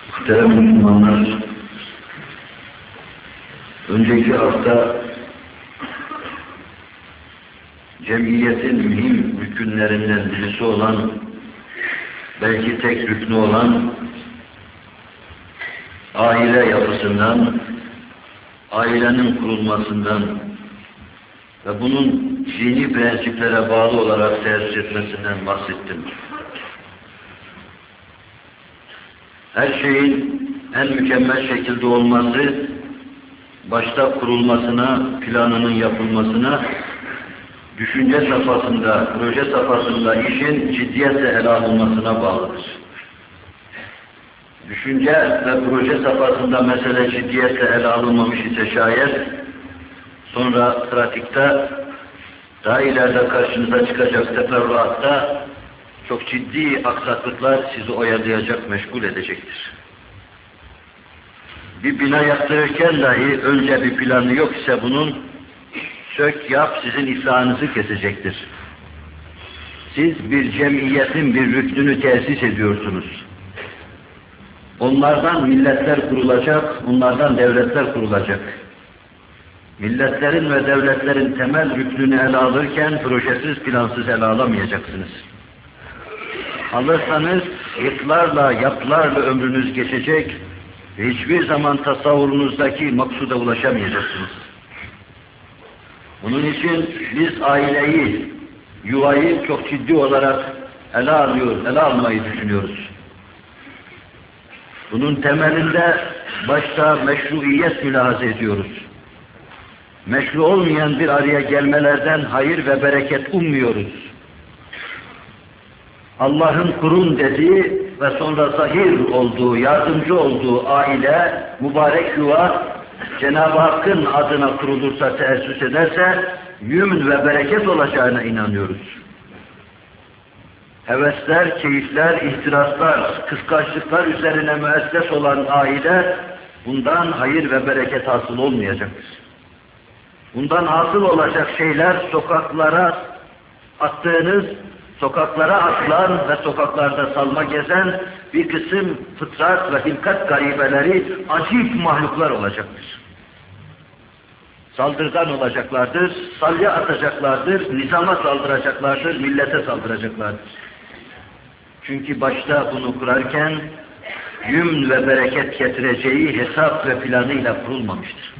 Muhterem Müslümanlar, önceki hafta cemiyetin mühim rükünlerinden birisi olan, belki tek rüknü olan aile yapısından, ailenin kurulmasından ve bunun dini prensiplere bağlı olarak tesis etmesinden bahsettim. Her şeyin en mükemmel şekilde olması, başta kurulmasına, planının yapılmasına, düşünce safhasında, proje safhasında işin ciddiyetle ele alınmasına bağlıdır. Düşünce ve proje safhasında mesele ciddiyetle ele alınmamış ise şayet, sonra pratikte, daha ileride karşınıza çıkacak teferruatta çok ciddi aksaklıklar sizi oyalayacak, meşgul edecektir. Bir bina yaptırırken dahi önce bir planı yok ise bunun, sök yap sizin iflahınızı kesecektir. Siz bir cemiyetin bir rüknünü tesis ediyorsunuz. Onlardan milletler kurulacak, onlardan devletler kurulacak. Milletlerin ve devletlerin temel rüknünü ele alırken projesiz, plansız ele alamayacaksınız. Alırsanız yıklarla, yapılarla ömrünüz geçecek ve hiçbir zaman tasavvurunuzdaki maksuda ulaşamayacaksınız. Bunun için biz aileyi, yuvayı çok ciddi olarak ele almayı düşünüyoruz. Bunun temelinde başta meşruiyet mülahaza ediyoruz. Meşru olmayan bir araya gelmelerden hayır ve bereket ummuyoruz. Allah'ın kurun dediği ve sonra zahir olduğu, yardımcı olduğu aile, mübarek yuva, Cenab-ı Hakk'ın adına kurulursa, teessüs ederse, yümn ve bereket olacağına inanıyoruz. Hevesler, keyifler, ihtiraslar, kıskançlıklar üzerine müesses olan aile, bundan hayır ve bereket hasıl olmayacaktır. Bundan hasıl olacak şeyler sokaklara attığınız, sokaklara atılan ve sokaklarda salma gezen bir kısım fıtrat ve hilkat garibeleri acip mahluklar olacaktır. Saldırgan olacaklardır, salya atacaklardır, nizama saldıracaklardır, millete saldıracaklardır. Çünkü başta bunu kurarken yümn ve bereket getireceği hesap ve planıyla kurulmamıştır.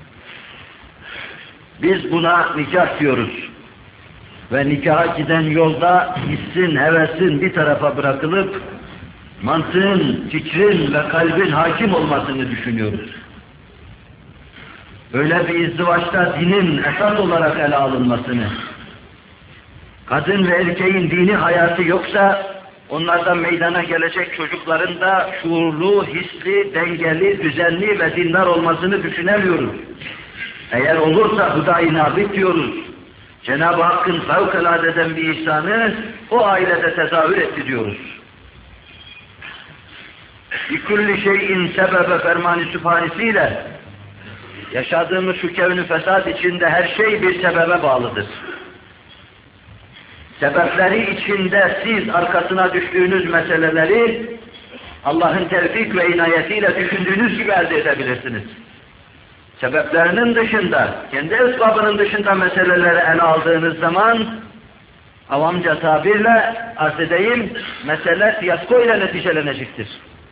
Biz buna nikah diyoruz. Ve nikaha giden yolda hissin, hevesin bir tarafa bırakılıp mantığın, fikrin ve kalbin hakim olmasını düşünüyoruz. Böyle bir izdivaçta dinin esas olarak ele alınmasını, kadın ve erkeğin dini hayatı yoksa onlardan meydana gelecek çocukların da şuurlu, hisli, dengeli, düzenli ve dindar olmasını düşünemiyoruz. Eğer olursa Hudâ-i nâbit diyoruz. Cenab-ı Hakk'ın fevkaladeden bir ihsanı o ailede tezahür etti diyoruz. بِكُلِّ şeyin sebebe ferman-ı sübhanesiyle yaşadığımız şu kevn-i fesat içinde her şey bir sebebe bağlıdır. Sebepleri içinde siz arkasına düştüğünüz meseleleri Allah'ın tevfik ve inayetiyle düşündüğünüz gibi elde edebilirsiniz. Sebeplerinin dışında, kendi esbabının dışında meseleleri ele aldığınız zaman avamca tabirle arz edeyim, mesele fiyasko ile neticelenecektir.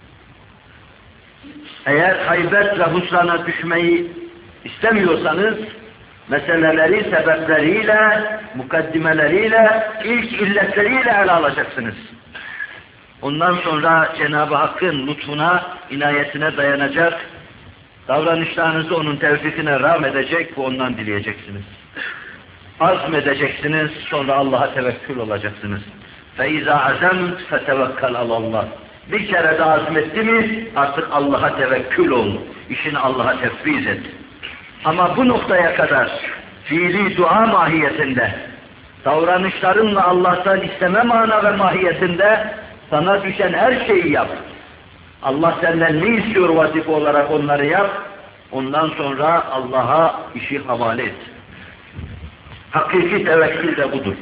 Eğer haybet ve husrana düşmeyi istemiyorsanız, meseleleri sebepleriyle, mukaddimeleriyle, ilk illetleriyle ele alacaksınız. Ondan sonra Cenab-ı Hakk'ın lütfuna, inayetine dayanacak, davranışlarınızı onun tevfikine rağm edecek ve ondan dileyeceksiniz. Azmedeceksiniz, sonra Allah'a tevekkül olacaksınız. فَاِذَا عَزَمْتْ فَتَوَكَّلْ عَلَى اللّٰهِ Bir kere de azmetti mi artık Allah'a tevekkül ol, işini Allah'a tefviz et. Ama bu noktaya kadar fiili dua mahiyetinde, davranışlarınla Allah'tan isteme mana ve mahiyetinde sana düşen her şeyi yap. Allah senden ne istiyor vazife olarak onları yap, ondan sonra Allah'a işi havale et. Hakiki tevekkül de budur.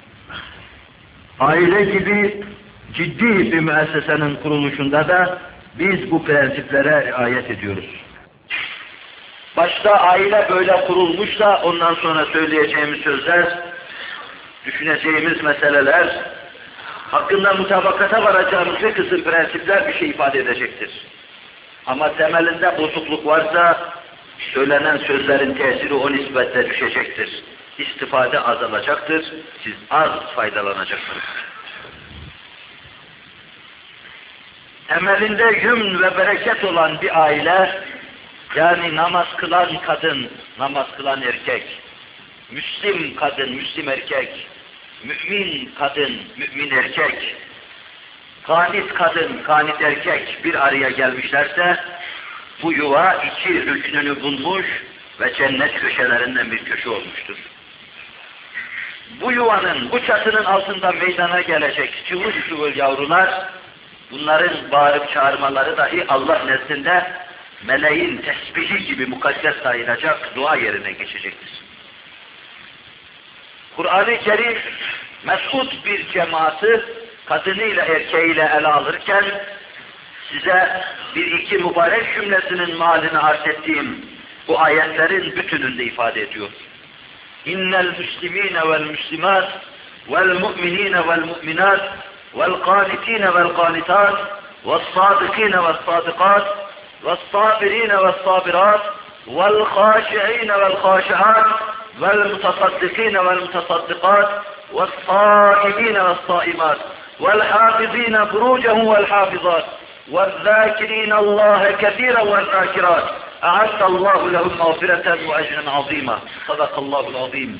Aile gibi ciddi bir müessesenin kuruluşunda da Biz bu prensiplere riayet ediyoruz. Başta aile böyle kurulmuş da ondan sonra söyleyeceğimiz sözler, düşüneceğimiz meseleler, hakkında mutabakata varacağımız bir kısım prensipler bir şey ifade edecektir. Ama temelinde bozukluk varsa, söylenen sözlerin tesiri o nispetle düşecektir. İstifade azalacaktır, siz az faydalanacaksınız. Temelinde yümn ve bereket olan bir aile, yani namaz kılan kadın, namaz kılan erkek, Müslim kadın, Müslim erkek, mümin kadın, mümin erkek, kanit kadın, kanit erkek bir araya gelmişlerse, bu yuva iki rüknünü bulmuş ve cennet köşelerinden bir köşe olmuştur. Bu yuvanın, bu çatının altında meydana gelecek cıvıl cıvıl yavrular, bunların bağırıp çağırmaları dahi Allah nezdinde meleğin tesbihi gibi mukaddes sayılacak dua yerine geçecektir. Kur'an-ı Kerim mesut bir cemaati kadınıyla erkeğiyle ele alırken size bir iki mübarek cümlesinin malini arz ettiğim bu ayetlerin bütününde ifade ediyor. İnnel müslimine vel müslimat vel mu'minine vel mu'minat vel qanitine vel qanitat vel sadıkine vel sadikat vel sabirine vel sabirat vel khâşi'ine vel khâşi'at vel mutasaddikine vel mutasaddikat vel sâimine vel sâimat vel hâfizine furucehum vel hâfizat وَالذَّاكِرِينَ اللّٰهَ كَثِيرًا وَالذَّاكِرَاتِ اَعَدَّ اللّٰهُ لَهُمْ مَغْفِرَةً وَاَجْرًا عَظِيمًا Sadakallahu azim.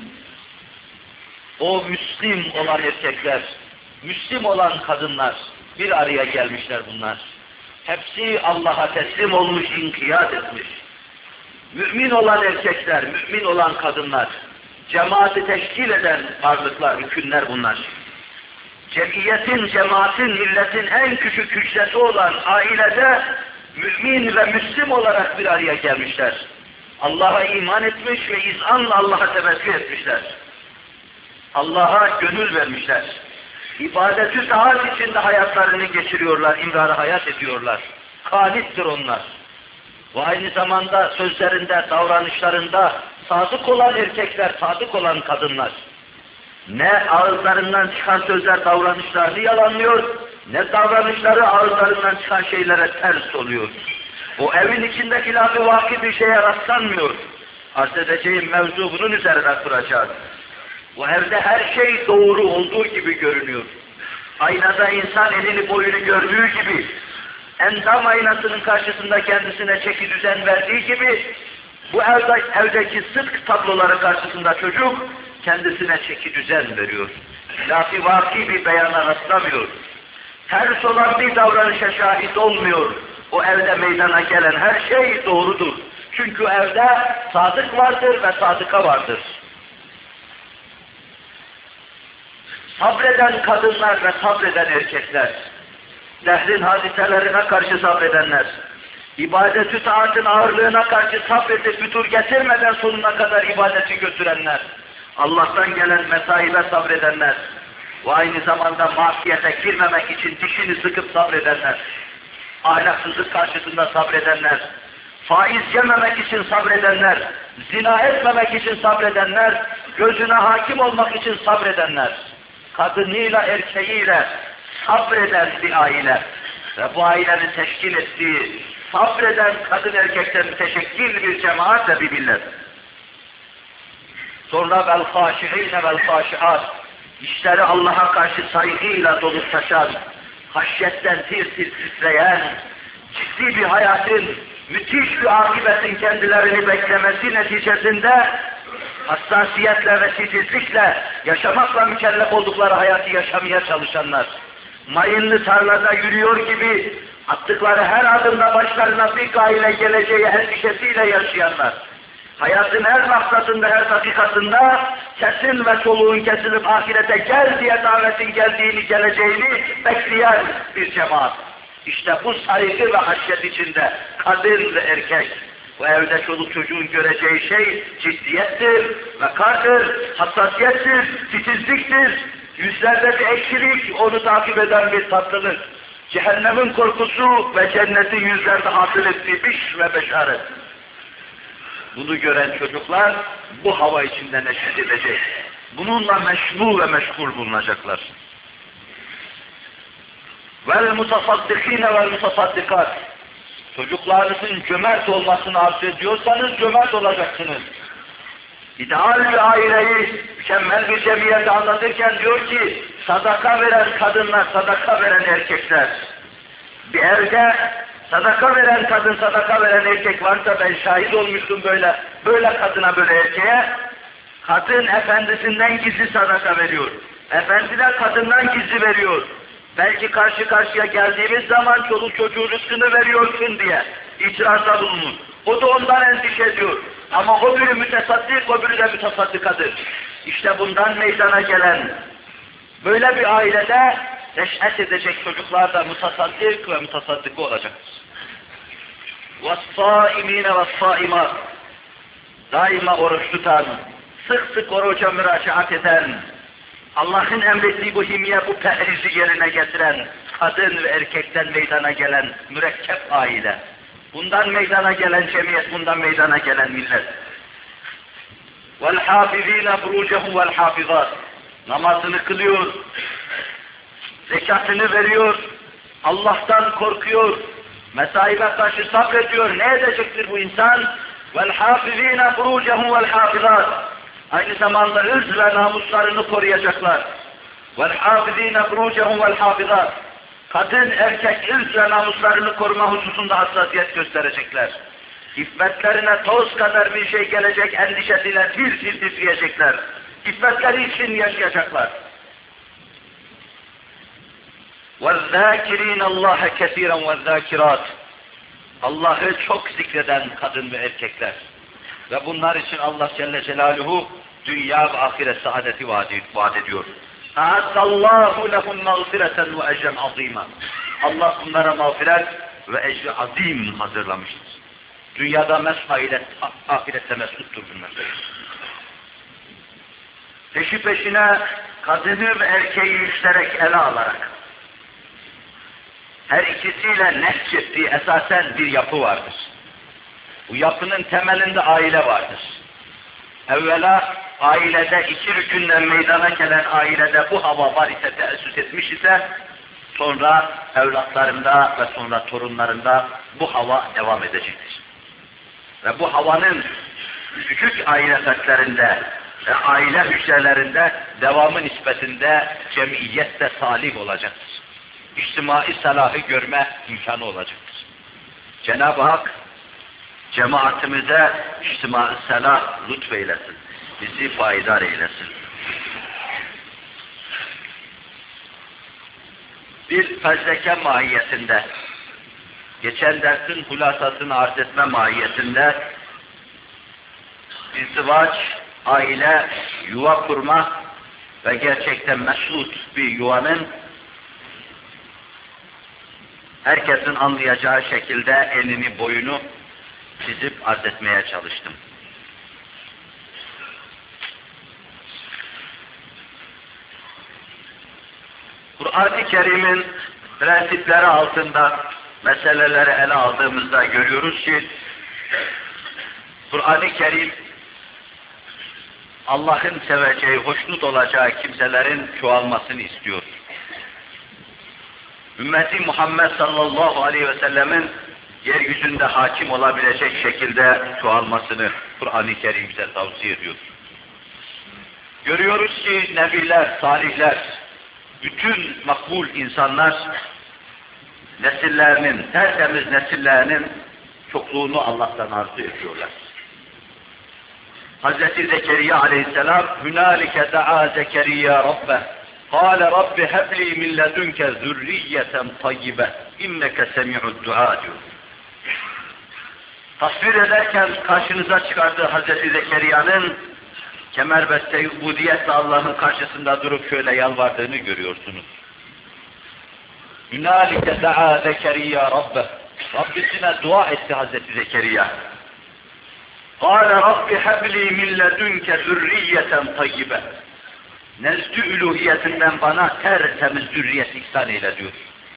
O Müslim olan erkekler, Müslim olan kadınlar, bir araya gelmişler bunlar. Hepsi Allah'a teslim olmuş, inkiyat etmiş. Mümin olan erkekler, mümin olan kadınlar, cemaati teşkil eden varlıklar, hükümler bunlar. Cemiyetin, cemaatin, milletin en küçük hücresi olan ailede mümin ve müslim olarak bir araya gelmişler. Allah'a iman etmiş ve izanla Allah'a tevekkül etmişler. Allah'a gönül vermişler. İbadet-ü taat içinde hayatlarını geçiriyorlar, imrar-ı hayat ediyorlar. Kanittir onlar. Ve aynı zamanda sözlerinde, davranışlarında sadık olan erkekler, sadık olan kadınlar. Ne ağızlarından çıkan sözler davranışlarını yalanlıyor, ne davranışları ağızlarından çıkan şeylere ters oluyor. O evin içinde hilaf-ı vaki bir şeye rastlanmıyor. Arz edeceğim mevzu bunun üzerine kuracağız. Bu evde her şey doğru olduğu gibi görünüyor. Aynada insan elini boyunu gördüğü gibi, endam aynasının karşısında kendisine çeki düzen verdiği gibi, bu evdeki sıdk tabloları karşısında çocuk, kendisine çeki düzen veriyor. Hilaf-ı vaki bir beyana rastlamıyor. Ters olan bir davranışa şahit olmuyor. O evde meydana gelen her şey doğrudur. Çünkü evde sadık vardır ve sadıka vardır. Sabreden kadınlar ve sabreden erkekler, dehrin hadiselerine karşı sabredenler, ibadet-ü taatın ağırlığına karşı sabredip fütur getirmeden sonuna kadar ibadeti götürenler, Allah'tan gelen mesaibe sabredenler ve aynı zamanda masiyete girmemek için dişini sıkıp sabredenler, ahlaksızlık karşısında sabredenler, faiz yememek için sabredenler, zina etmemek için sabredenler, gözüne hakim olmak için sabredenler, kadınıyla erkeğiyle sabreden bir aile ve bu ailenin teşkil ettiği sabreden kadın erkekten müteşekkil bir cemaat ve bir millet. Sonra vel hâşi'îne vel hâşi'at, işleri Allah'a karşı saygıyla dolup taşan, haşyetten tir tir titreyen, ciddi bir hayatın, müthiş bir akıbetin kendilerini beklemesi neticesinde hassasiyetle ve titizlikle yaşamakla mükellef oldukları hayatı yaşamaya çalışanlar, mayınlı tarlada yürüyor gibi attıkları her adımda başlarına bir gayle geleceği endişesiyle yaşayanlar, hayatın her maksatında, her dakikasında sesin ve soluğun kesilip ahirete gel diye davetin geleceğini bekleyen bir cemaat. İşte bu saygı ve haşyet içinde kadın ve erkek, bu evde çoluk çocuğun göreceği şey ciddiyettir, vekardır, hassasiyettir, titizliktir, yüzlerde bir ekşilik, onu takip eden bir tatlılık. cehennemin korkusu ve cennetin yüzlerde hasıl ettiği biş ve beşaret. Bunu gören çocuklar bu hava içinde neşet edecek. Bununla meşgul ve meşgul bulunacaklar. Vel mutasaddikine vel mutasaddikat. Çocuklarınızın cömert olmasını arzu ediyorsanız cömert olacaksınız. İdeal bir aileyi, mükemmel bir cemiyeti anlatırken diyor ki, sadaka veren kadınlar, sadaka veren erkekler. Bir evde sadaka veren kadın, sadaka veren erkek varsa ben şahit olmuştum böyle kadına, böyle erkeğe. Kadın efendisinden gizli sadaka veriyor. Efendi de kadından gizli veriyor. Belki karşı karşıya geldiğimiz zaman çoluk çocuğun rızkını veriyorsun diye itirazda bulunur. O da ondan endişe ediyor. Ama o biri mütesaddik, o biri de mütesaddikadır. İşte bundan meydana gelen böyle bir ailede neş'et edecek çocuklar da mütesaddik ve mütesaddika olacaktır. وَالصَّائِم۪ينَ وَالصَّائِمَاتِ Daima oruç tutan, sık sık oruca müracaat eden, Allah'ın emrettiği bu himye, bu perhizi yerine getiren, kadın ve erkekten meydana gelen mürekkep aile. Bundan meydana gelen cemiyet, bundan meydana gelen millet. وَالْحَافِظ۪ينَ فُرُوجَهُ وَالْحَافِظَاتِ Namazını kılıyor, zekatını veriyor, Allah'tan korkuyor, mesaibe karşı sabrediyor. Ne edecektir bu insan? وَالْحَافِظ۪ينَ فُرُوجَهُ وَالْحَافِظَاتِ Aynı zamanda ırz ve namuslarını koruyacaklar. وَالْحَافِظ۪ينَ فُرُوجَهُ وَالْحَافِظَاتِ Kadın, erkek ırz ve namuslarını koruma hususunda hassasiyet gösterecekler. İffetlerine toz kadar bir şey gelecek endişesiyle tir tir titriyecekler. İffetleri için yaşayacaklar. وَالذَّاكِر۪ينَ اللّٰهَ كَثِيرًا وَالذَّاكِرَاتِ Allah'ı çok zikreden kadın ve erkekler. Ve bunlar için Allah Celle Celaluhu dünya ve ahiret saadeti vaat ediyor. اَعَدَّ اللّٰهُ لَهُمْ مَغْفِرَةً وَاَجْرًا عَظ۪يمًا Allah bunlara mağfiret ve ecri azim hazırlamıştır. Dünyada mes'ailet, ahirette mesuttur bunlar. Peşi peşine kadını ve erkeği müşterek ele alarak, her ikisiyle nehçettiği esasen bir yapı vardır. Bu yapının temelinde aile vardır. Evvela ailede iki rükünden meydana gelen ailede bu hava var ise, teessüs etmiş ise, sonra evlatlarında ve sonra torunlarında bu hava devam edecektir. Ve bu havanın küçük aile fertlerinde ve aile hücrelerinde devamı nispetinde cemiyette salih olacaktır. İçtimai salahı görme imkanı olacaktır. Cenab-ı Hak cemaatimize içtimai salah lütfeylesin. Bizi faydar eylesin. Bir fezleke mahiyetinde, geçen dersin hulasasını arz etme mahiyetinde, izdivaç, aile, yuva kurma ve gerçekten mesut bir yuvanın herkesin anlayacağı şekilde enini boyunu çizip arz etmeye çalıştım. Kur'an-ı Kerim'in prensipleri altında meseleleri ele aldığımızda görüyoruz ki Kur'an-ı Kerim Allah'ın seveceği, hoşnut olacağı kimselerin çoğalmasını istiyor. Ümmeti Muhammed sallallahu aleyhi ve sellemin yeryüzünde hakim olabilecek şekilde çoğalmasını Kur'an-ı Kerim bize tavsiye ediyor. Görüyoruz ki nebiler, salihler, bütün makbul insanlar nesillerinin, tertemiz nesillerinin çokluğunu Allah'tan arzu ediyorlar. Hazreti Zekeriya aleyhisselam hünalike da'a Zekeriya rabbeh kâle rabbi hebli min ledünke zürriyeten tayyibe inneke semi'ud dua diyor. Tasvir ederken karşınıza çıkardığı Hazreti Zekeriya'nın kemerbeste ubudiyetle Allah'ın karşısında durup şöyle yalvardığını görüyorsunuz. Hünalike da'a Zekeriya rabbeh Rabbisine dua etti Hazreti Zekeriya. Kâle rabbi hebli min ledünke zürriyeten tayyibe. Nezdü üluhiyetinden bana tertemiz zürriyet ihsan eyle diyor.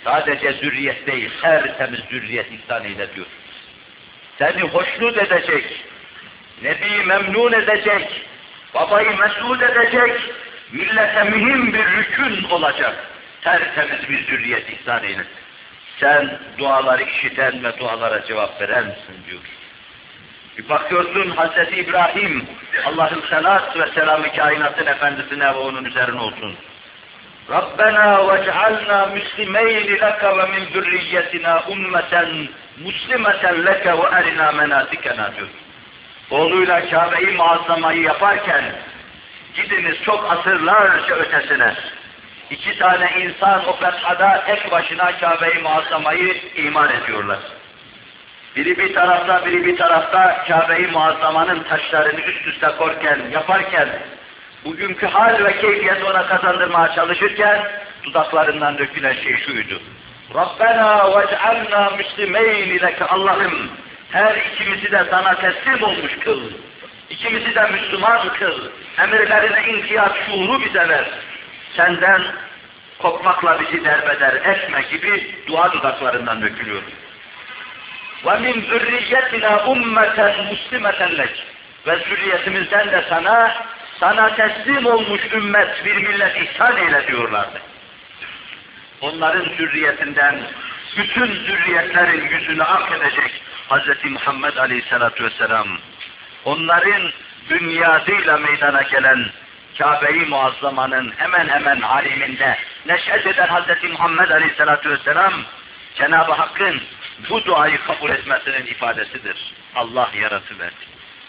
Sadece zürriyet değil, tertemiz zürriyet ihsan eyle diyor. Seni hoşnut edecek, Nebi'yi memnun edecek, babayı mesut edecek, millete mühim bir rükün olacak. Tertemiz bir zürriyet ihsan eyle. Sen duaları işiten ve dualara cevap verensin diyor. Bir bakıyorsun Hazreti İbrahim, Allah'ın selat ve selamı kainatın efendisine ve onun üzerine olsun. Rabbena vec'alna müslimeyni leke ve min zürriyetina ummeten muslimeten leke ve erina menasikena diyor. Oğluyla Kabe-i Muazzama'yı yaparken gidiniz çok asırlarca ötesine. 2 tane insan o katada tek başına Kabe-i Muazzama'yı iman ediyorlar. Biri bir tarafta, biri bir tarafta Kabe-i Muazzama'nın taşlarını üst üste yaparken, bugünkü hal ve keyfiyeti ona kazandırmaya çalışırken, dudaklarından dökülen şey şuydu. Rabbena vec'alna müslimeyni leke Allah'ım, her ikimizi de sana teslim olmuş kıl. İkimizi de Müslüman kıl. Emirlerine inkiyat şuuru bize ver. Senden kopmakla bizi derbeder etme gibi dua dudaklarından dökülüyor. وَمِنْ ذُرِّيَّتِنَا اُمَّةً مُسْلِمَةً لَكِ Ve zürriyetimizden de sana teslim olmuş ümmet, bir millet ihsan eyle diyorlardı. Onların zürriyetinden bütün zürriyetlerin yüzünü ak edecek Hz. Muhammed Aleyhisselatü Vesselam. Onların bünyadıyla meydana gelen Kabe-i Muazzama'nın hemen hemen aliminde neş'et eden Hz. Muhammed Aleyhisselatü Vesselam, Cenab-ı Hakk'ın bu duayı kabul etmesinin ifadesidir. Allah yaratıverdi.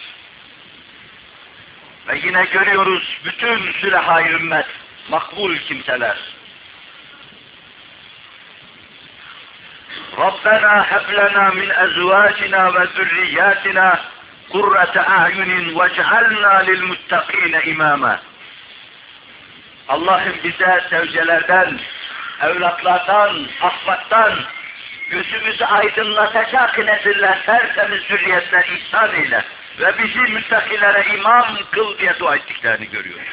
Ve yine görüyoruz bütün süreha-i ümmet, makbul kimseler. Rabbena heblena min ezvacina ve zürriyatina kurrate a'yunin vec'alna lilmuttakine imama. Allah'ım bize zevcelerden, evlatlardan, ahbattan, gözümüzü aydınlatacak nesiller, tertemiz zürriyetler ihsan eyle ve bizi müttakilere imam kıl diye dua ettiklerini görüyoruz.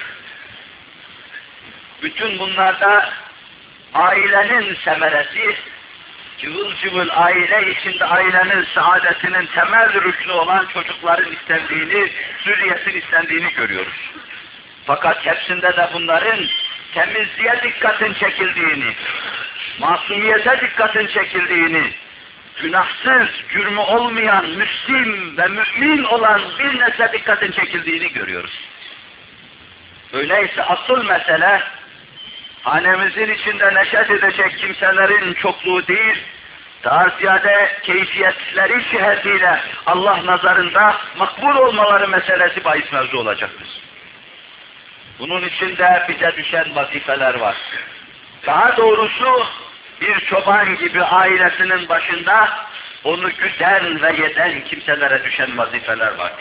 Bütün bunlarda ailenin semeresi, cıvıl cıvıl aile içinde ailenin saadetinin temel rüknü olan çocukların istendiğini, zürriyetin istendiğini görüyoruz. Fakat hepsinde de bunların temizliğe dikkatin çekildiğini, masumiyete dikkatin çekildiğini, günahsız, cürmü olmayan, müslim ve mümin olan bir nesle dikkatin çekildiğini görüyoruz. Öyleyse asıl mesele, hanemizin içinde neşet edecek kimselerin çokluğu değil, daha ziyade keyfiyetleri cihetiyle Allah nazarında makbul olmaları meselesi bahis mevzu olacaktır. Bunun için de bize düşen vazifeler var. Daha doğrusu bir çoban gibi ailesinin başında onu güden ve yeden kimselere düşen vazifeler var.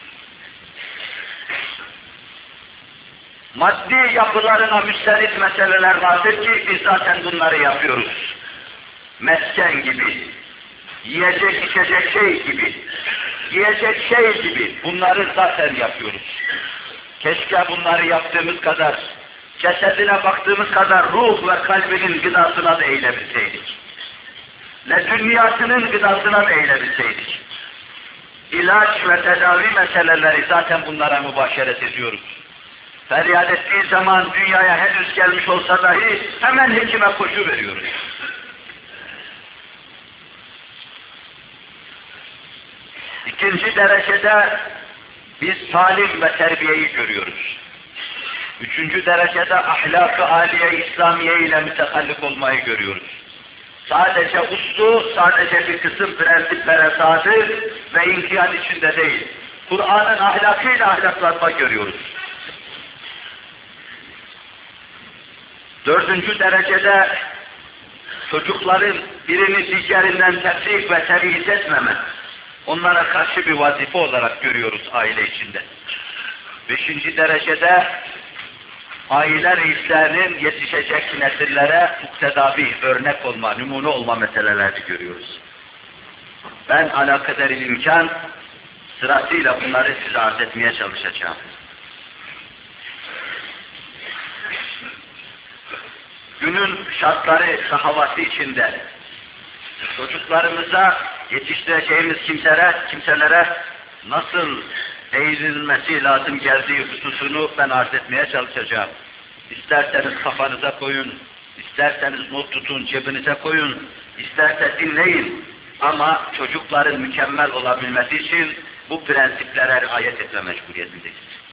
Maddi yapılarına müstehit meseleler vardır ki biz zaten bunları yapıyoruz. Mesken gibi, yiyecek içecek şey gibi, yiyecek şey gibi bunları zaten yapıyoruz. Keşke bunları yaptığımız kadar, cesedine baktığımız kadar ruh ve kalbinin gıdasına da eğilebilseydik. Dünyasının gıdasına da eğilebilseydik. İlaç ve tedavi meseleleri zaten bunlara mübaşeret ediyoruz. Feryat ettiği zaman dünyaya henüz gelmiş olsa dahi hemen hekime koşu veriyoruz. İkinci derecede biz talim ve terbiyeyi görüyoruz. Üçüncü derecede ahlak-ı âliye İslamiye ile mütekallik olmayı görüyoruz. Sadece uslu, sadece bir kısım prensiplere sadık ve inkiyat içinde değil. Kur'an'ın ahlakıyla ahlaklanma görüyoruz. Dördüncü derecede çocukların birini diğerinden tefrik ve terhis etmeme, onlara karşı bir vazife olarak görüyoruz aile içinde. Beşinci derecede aile reislerinin yetişecek nesillere muktedavi, örnek olma, numune olma meselelerini görüyoruz. Ben alakadaril imkan sırasıyla bunları size arz etmeye çalışacağım. günün şartları ve havası içinde çocuklarımıza, yetiştireceğimiz kimselere nasıl eğitilmesi lazım geldiği hususunu ben arz etmeye çalışacağım. İsterseniz kafanıza koyun, isterseniz not tutun, cebinize koyun, isterse dinleyin. Ama çocukların mükemmel olabilmesi için bu prensiplere riayet etme mecburiyetindeyiz.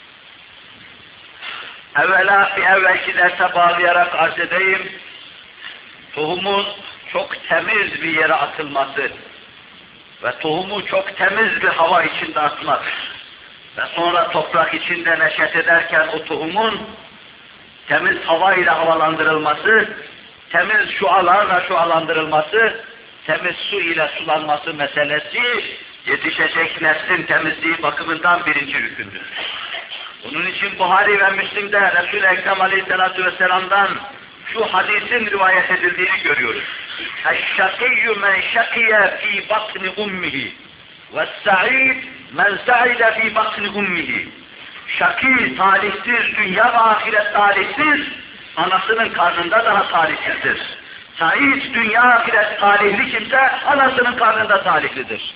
Evvela bir evvelki derse bağlayarak arz edeyim, tohumun çok temiz bir yere atılması ve tohumu çok temiz bir hava içinde atmak ve sonra toprak içinde neşet ederken o tohumun temiz hava ile havalandırılması, temiz şualarla şualandırılması, temiz su ile sulanması meselesi yetişecek neslin temizliği bakımından birinci rükündür. Bunun için Buhari ve Müslim'de Resul-i Ekrem Aleyhisselatü Vesselam'dan şu hadisin rivayet edildiğini görüyoruz. اَشَّقِيُّ مَنْ شَقِيَ ف۪ي بَطْنِ اُمِّهِ وَالسَّعِيدُ مَنْ سَعِدَ ف۪ي بَطْنِ اُمِّهِ Şakî, talihsiz, dünya ve ahiret talihsiz, anasının karnında daha talihsizdir. Said, dünya ahiret talihli kimse, anasının karnında talihlidir.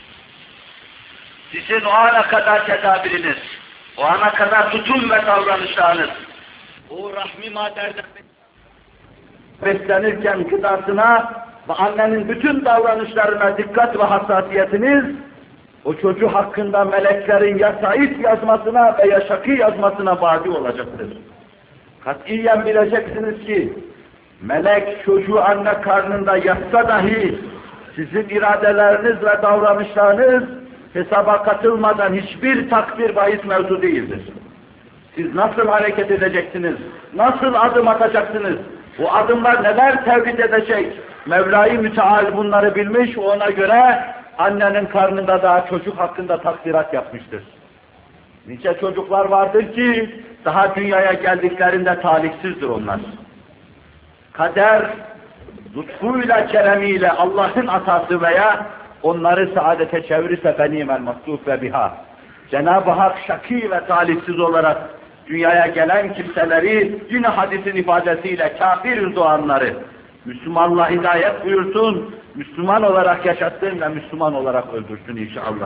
Sizin o ana kadar tedabiriniz, o ana kadar tutum ve davranışlarınız, o rahmi maderden beslenirken gıdasına ve annenin bütün davranışlarına dikkat ve hassasiyetiniz, o çocuğu hakkında meleklerin ya Said yazmasına veya Şakî yazmasına vadi olacaktır. Katiyen bileceksiniz ki, melek çocuğu anne karnında yatsa dahi, sizin iradeleriniz ve davranışlarınız hesaba katılmadan hiçbir takdir bahis mevzu değildir. Siz nasıl hareket edeceksiniz, nasıl adım atacaksınız, bu adımlar neler tevhid edecek, Mevla-i Müteal bunları bilmiş, ona göre annenin karnında daha çocuk hakkında takdirat yapmıştır. Nice çocuklar vardır ki, daha dünyaya geldiklerinde talihsizdir onlar. Kader, lütfuyla, keremiyle Allah'ın atası veya onları saadete çevirirse benimel maksûf ve biha. Cenab-ı Hak şakî ve talihsiz olarak dünyaya gelen kimseleri yine hadisin ifadesiyle kafir doğanları Müslümanla hidayet buyursun, Müslüman olarak yaşatsın ve Müslüman olarak öldürsün inşallah.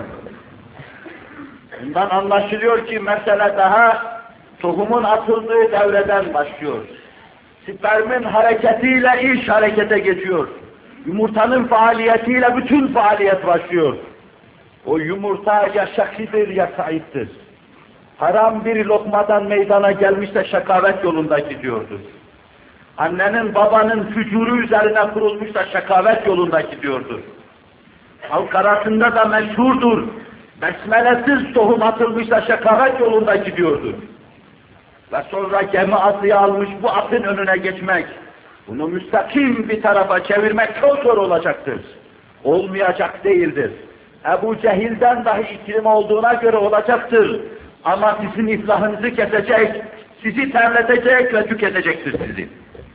Bundan anlaşılıyor ki mesele daha tohumun atıldığı devreden başlıyor. Spermin hareketiyle iş harekete geçiyor. Yumurtanın faaliyetiyle bütün faaliyet başlıyor. O yumurta ya şakidir ya saittir. Haram bir lokmadan meydana gelmişse şakavet yolunda gidiyordur. Annenin babanın fücuru üzerine kurulmuşsa şakavet yolunda gidiyordur. Halk arasında da meşhurdur. Besmelesiz tohum atılmışsa şakavet yolunda gidiyordur. Ve sonra gemi atıyı almış bu atın önüne geçmek, bunu müstakim bir tarafa çevirmek çok zor olacaktır. Olmayacak değildir. Ebu Cehil'den dahi iklim olduğuna göre olacaktır. Ama sizin iflahınızı kesecek, sizi terletecek ve tüketecektir sizi.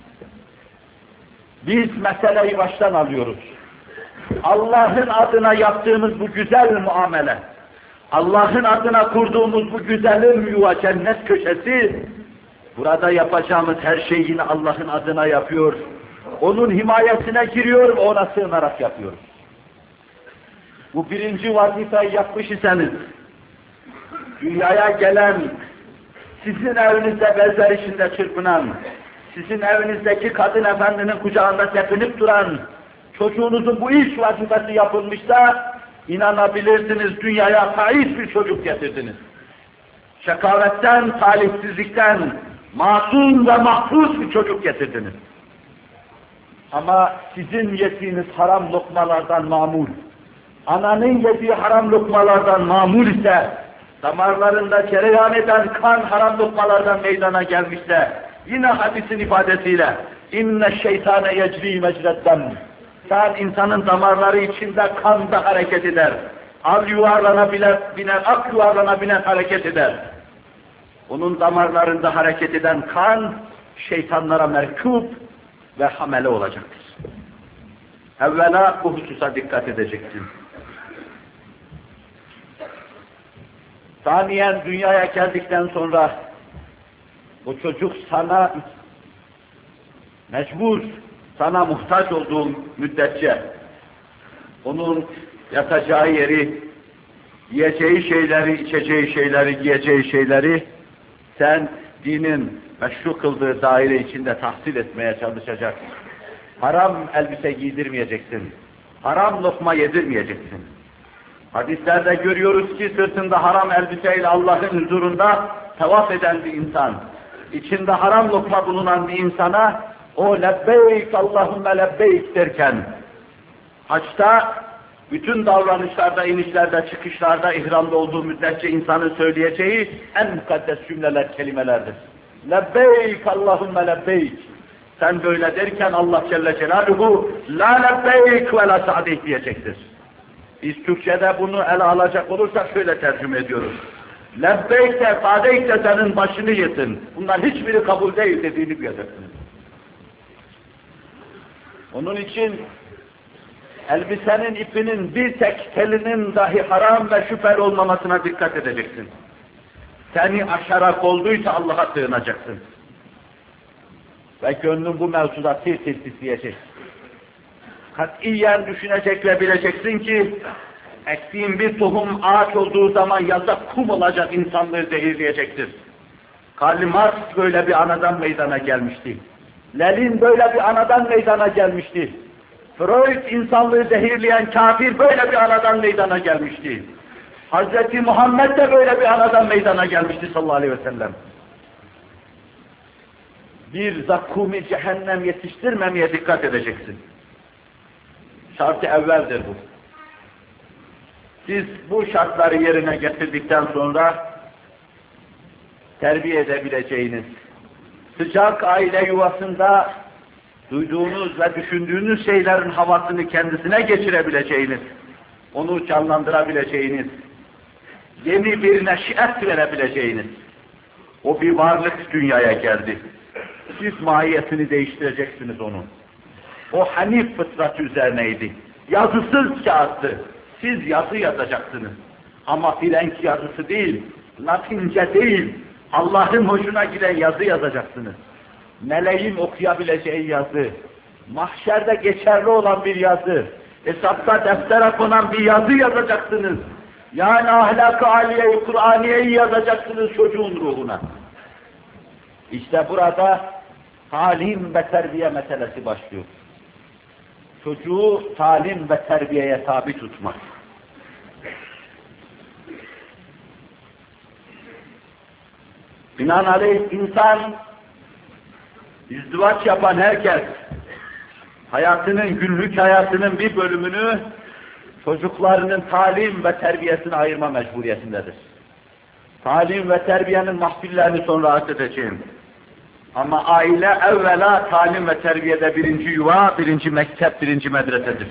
Biz meseleyi baştan alıyoruz. Allah'ın adına yaptığımız bu güzel muamele, Allah'ın adına kurduğumuz bu güzelim yuva, cennet köşesi, burada yapacağımız her şeyi yine Allah'ın adına yapıyor. Onun himayesine giriyor ve ona sığınarak yapıyoruz. Bu birinci vazifeyi yapmış iseniz, dünyaya gelen, sizin evinizde bezer içinde çırpınan, sizin evinizdeki kadın efendinin kucağında tepinip duran, çocuğunuzun bu iş vazifesi yapılmışsa, inanabilirsiniz dünyaya sahip bir çocuk getirdiniz. Şakavetten, talihsizlikten, masum ve mahfuz bir çocuk getirdiniz. Ama sizin yediğiniz haram lokmalardan mamul, ananın yediği haram lokmalardan mamul ise, damarlarında cereyan eden kan haram lokmalardan meydana gelmişse, yine hadisin ifadesiyle, inne şeytane yecri mecreddem, sen insanın damarları içinde kanda hareket eder. Al yuvarlanabilen, ak yuvarlanabilen hareket eder. Onun damarlarında hareket eden kan, şeytanlara merkup ve hamele olacaktır. Evvela bu hususa dikkat edeceksin. Saniyen dünyaya geldikten sonra bu çocuk sana Mecbur, sana muhtaç olduğum müddetçe onun yatacağı yeri, yiyeceği şeyleri, içeceği şeyleri, giyeceği şeyleri sen dinin meşru kıldığı daire içinde tahsil etmeye çalışacaksın. Haram elbise giydirmeyeceksin. Haram lokma yedirmeyeceksin. Hadislerde görüyoruz ki sırtında haram elbiseyle Allah'ın huzurunda tavaf eden bir insan, içinde haram lokma bulunan bir insana o lebbeyk Allahümme lebbeyk derken haçta bütün davranışlarda, inişlerde, çıkışlarda, ihramda olduğu müddetçe insanın söyleyeceği en mukaddes cümleler, kelimelerdir. Lebbeyk Allahümme lebbeyk. Sen böyle derken Allah Celle Celaluhu la lebbeyk ve la sa'deyk diyecektir. Biz Türkçe'de bunu ele alacak olursak şöyle tercüme ediyoruz. Lebbeyk de, sa'deyk de senin başını yesin. Bunların hiçbiri kabul değil dediğini bileceksiniz. Onun için elbisenin ipinin bir tek telinin dahi haram ve şüpheli olmamasına dikkat edeceksin. Seni aşarak olduysa Allah'a sığınacaksın. Ve gönlün bu mevzuda tir tir titreyecek. Katiyen düşünecek ve bileceksin ki ektiğin bir tohum ağaç olduğu zaman yaza kum olacak, insanlığı zehirleyecektir. Karl Marx böyle bir anadan meydana gelmişti. Lenin böyle bir anadan meydana gelmişti. Freud insanlığı zehirleyen kafir böyle bir anadan meydana gelmişti. Hz. Muhammed de böyle bir anadan meydana gelmişti sallallahu aleyhi ve sellem. Bir zakkumi cehennem yetiştirmemeye dikkat edeceksin. Şart-ı evveldir bu. Siz bu şartları yerine getirdikten sonra terbiye edebileceğiniz, sıcak aile yuvasında duyduğunuz ve düşündüğünüz şeylerin havasını kendisine geçirebileceğiniz, onu canlandırabileceğiniz, yeni bir neşet verebileceğiniz, o bir varlık dünyaya geldi. Siz mahiyetini değiştireceksiniz onun. O hanif fıtratı üzerineydi. Yazısız kağıttı. Siz yazı yazacaksınız. Ama Frenk yazısı değil, Latince değil, Allah'ın hoşuna giden yazı yazacaksınız. Meleğin okuyabileceği yazı, mahşerde geçerli olan bir yazı, hesapta deftere konan bir yazı yazacaksınız. Yani ahlak-ı aliye-i Kur'aniye'yi yazacaksınız çocuğun ruhuna. İşte burada talim ve terbiye meselesi başlıyor. Çocuğu talim ve terbiyeye tabi tutmak. Binaenaleyh insan, izdivaç yapan herkes, hayatının, günlük hayatının bir bölümünü çocuklarının talim ve terbiyesine ayırma mecburiyetindedir. Talim ve terbiyenin mahfillerini sonra arz edeceğim. Ama aile evvela talim ve terbiyede birinci yuva, birinci mektep, birinci medresedir.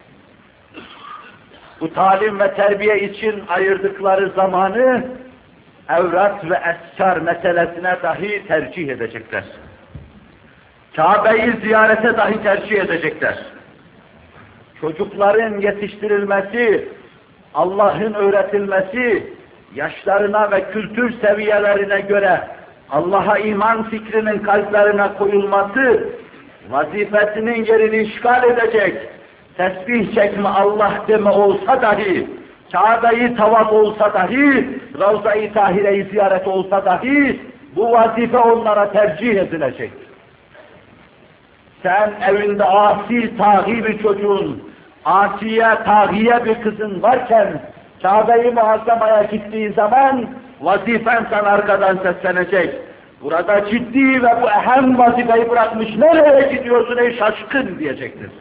Bu talim ve terbiye için ayırdıkları zamanı evrat ve eskar meselesine dahi tercih edecekler. Kabe'yi ziyarete dahi tercih edecekler. Çocukların yetiştirilmesi, Allah'ın öğretilmesi, yaşlarına ve kültür seviyelerine göre Allah'a iman fikrinin kalplerine koyulması, vazifesinin yerini işgal edecek, tesbih çekme, Allah deme olsa dahi, Kabe'yi tavaf olsa dahi, Ravza-i Tahire'yi ziyaret olsa dahi, bu vazife onlara tercih edilecek. Sen evinde asi, tağî bir çocuğun, asiye, tağiye bir kızın varken, Kabe-i Muazzama'ya gittiği zaman, vazifen sana arkadan seslenecek. Burada ciddi ve bu ehem vazifeyi bırakmış, nereye gidiyorsun ey şaşkın diyecektir.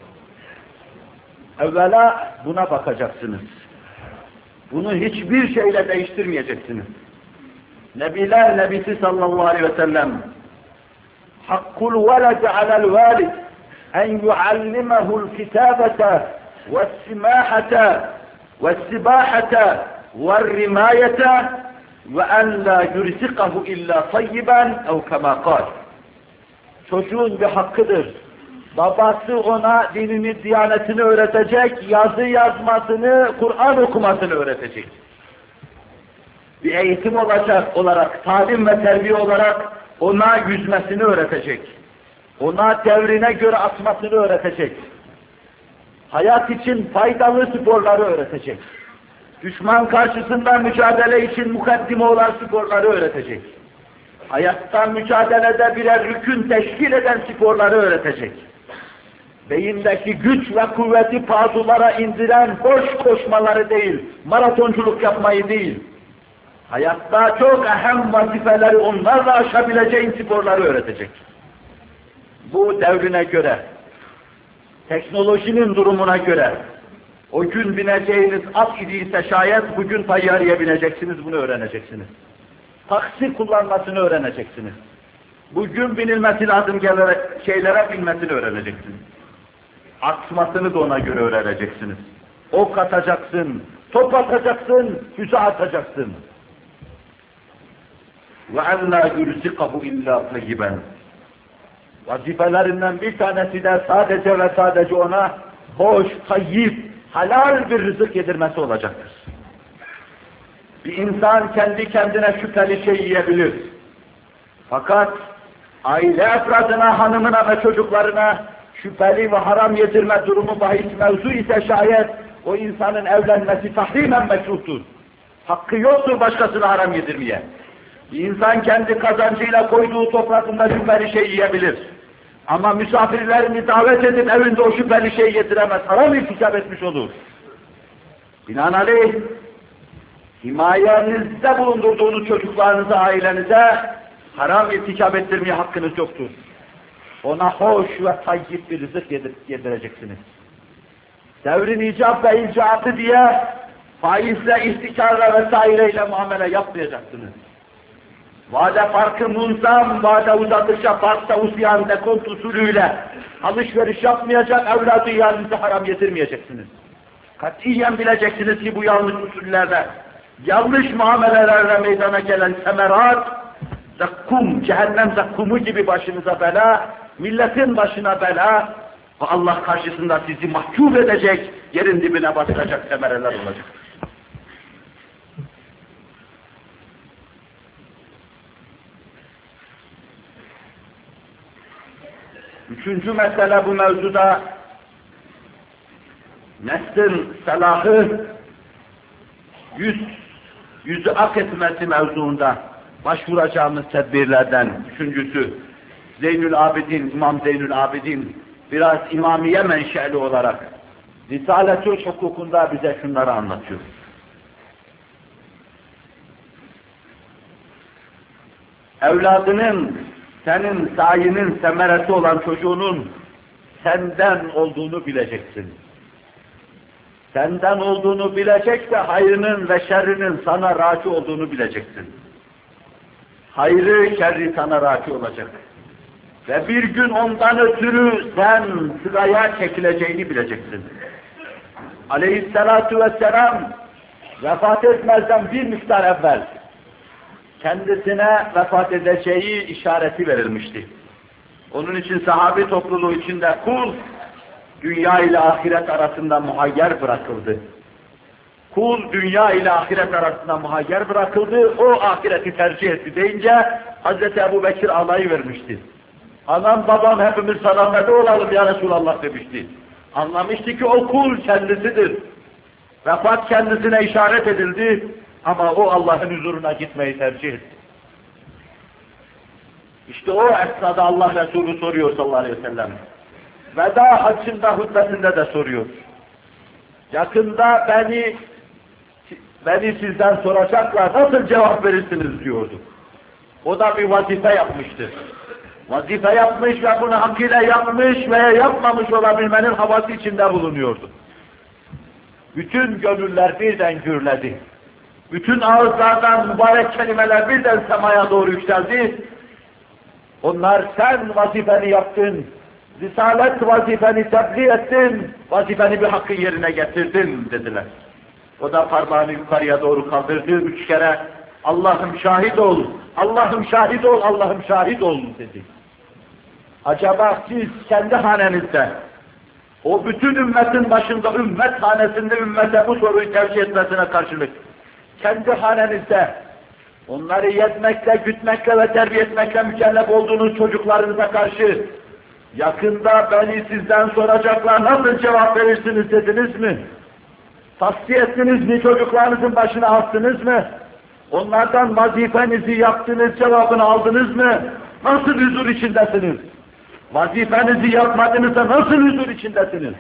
Evvela buna bakacaksınız. Bunu hiçbir şeyle değiştirmeyeceksiniz. Nebiler Nebisi sallallahu aleyhi ve sellem, hakkul veledi alel valid en yuallimehu'l kitabete ve's-simahete ve's-sibahete ve'r-rimayete ve en la yurzikahu illa tayyiben ev kema kal. Çocuğun bir hakkıdır. Babası ona dinini, diyanetini öğretecek, yazı yazmasını, Kur'an okumasını öğretecek. Bir eğitim olacak olarak, talim ve terbiye olarak ona yüzmesini öğretecek. Ona devrine göre atmasını öğretecek. Hayat için faydalı sporları öğretecek. Düşman karşısında mücadele için mukaddime olan sporları öğretecek. Hayattan mücadelede birer rükün teşkil eden sporları öğretecek. Beyindeki güç ve kuvveti pazulara indiren boş koşmaları değil, maratonculuk yapmayı değil, hayatta çok önemli vazifeleri onlarla aşabileceğin sporları öğretecek. Bu devrine göre, teknolojinin durumuna göre, o gün bineceğiniz at idiyse şayet bugün tayyareye bineceksiniz, bunu öğreneceksiniz. Taksi kullanmasını öğreneceksiniz. Bugün binilmesi lazım şeylere binmesini öğreneceksiniz. Atmasını da ona göre öğreneceksiniz. Ok atacaksın, top atacaksın, füze atacaksın. وَاَنْ لَا يُرْزِقَهُ اِلَّا طَيِّبًا. Vazifelerinden bir tanesi de sadece ve sadece ona hoş, tayyip, halal bir rızık yedirmesi olacaktır. Bir insan kendi kendine şüpheli şey yiyebilir. Fakat aile efradına, hanımına ve çocuklarına şüpheli ve haram yedirme durumu bahis mevzu ise şayet o insanın evlenmesi tahrimen meşruhtur. Hakkı yoktur başkasına haram yedirmeye. Bir insan kendi kazancıyla koyduğu toprakında şüpheli şey yiyebilir. Ama misafirlerini davet edip evinde o şüpheli şey yediremez. Haram irtikap etmiş olur. Binaenaleyh, himayenizde bulundurduğunuz çocuklarınıza, ailenize haram irtikap ettirmeye hakkınız yoktur. Ona hoş ve tayyip bir rızık yedireceksiniz. Devrin icap ve ilcaatı diye faizle, ihtikarla vesaireyle muamele yapmayacaksınız. Vade farkı munzam, vade uzatışa farkta usyan dekont usulüyle alışveriş yapmayacak, evladı yanınıza haram yedirmeyeceksiniz. Katiyen bileceksiniz ki bu yanlış usullerle, yanlış muamelelerle meydana gelen semerat, zakkum, cehennem zakkumu gibi başınıza bela, milletin başına bela ve Allah karşısında sizi mahcup edecek, yerin dibine batıracak semereler olacak. Üçüncü mesele bu mevzuda neslin selahı yüzü ak etmesi mevzuunda başvuracağımız tedbirlerden üçüncüsü Zeynül Abidin, İmam Zeynül Abidin biraz imamiye menşeli olarak Risaletül hukukunda bize şunları anlatıyor. Evladının, senin sayının semeresi olan çocuğunun senden olduğunu bileceksin. Senden olduğunu bilecek ve hayrının ve şerrinin sana raci olduğunu bileceksin. Hayrı, şerri sana raci olacak. Ve bir gün ondan ötürü sen sıraya çekileceğini bileceksin. Aleyhissalatu vesselam vefat etmezden bir miktar evvel kendisine vefat edeceği işareti verilmişti. Onun için sahabe topluluğu içinde kul, dünya ile ahiret arasında muhayyer bırakıldı. Kul, dünya ile ahiret arasında muhayyer bırakıldı, o ahireti tercih etti deyince Hz. Ebu Bekir alayıvermişti. Anam babam hepimiz salamete olalım ya Resulallah demişti. Anlamıştı ki o kul kendisidir. Vefat kendisine işaret edildi. Ama o Allah'ın huzuruna gitmeyi tercih etti. İşte o esnada Allah Resulü soruyor sallallahu aleyhi ve sellem. Veda haccında, hutbesinde de soruyor. Yakında beni sizden soracaklar, nasıl cevap verirsiniz diyordu. O da bir vazife yapmıştı. Vazife yapmış ve bunu hakkıyla yapmış veya yapmamış olabilmenin havası içinde bulunuyordu. Bütün gönüller birden gürledi. Bütün ağızlardan mübarek kelimeler birden semaya doğru yükseldi. Onlar sen vazifeni yaptın, risalet vazifeni tebliğ ettin, vazifeni bir hakkın yerine getirdin dediler. O da parmağını yukarıya doğru kaldırdı 3 kere. Allah'ım şahit ol, Allah'ım şahit ol, Allah'ım şahit ol dedi. Acaba siz kendi hanenizde, o bütün ümmetin başında ümmet hanesinde ümmete bu soruyu tercih etmesine karşılık, kendi hanenizde onları yetmekle, gütmekle ve terbiye etmekle mükellef olduğunuz çocuklarınıza karşı Yakında beni sizden soracaklar, nasıl cevap verirsiniz dediniz mi? Tasfiye ettiniz mi, çocuklarınızın başına astınız mı? Onlardan vazifenizi yaptınız, cevabını aldınız mı? Nasıl huzur içindesiniz? Vazifenizi yapmadığınızda nasıl huzur içindesiniz?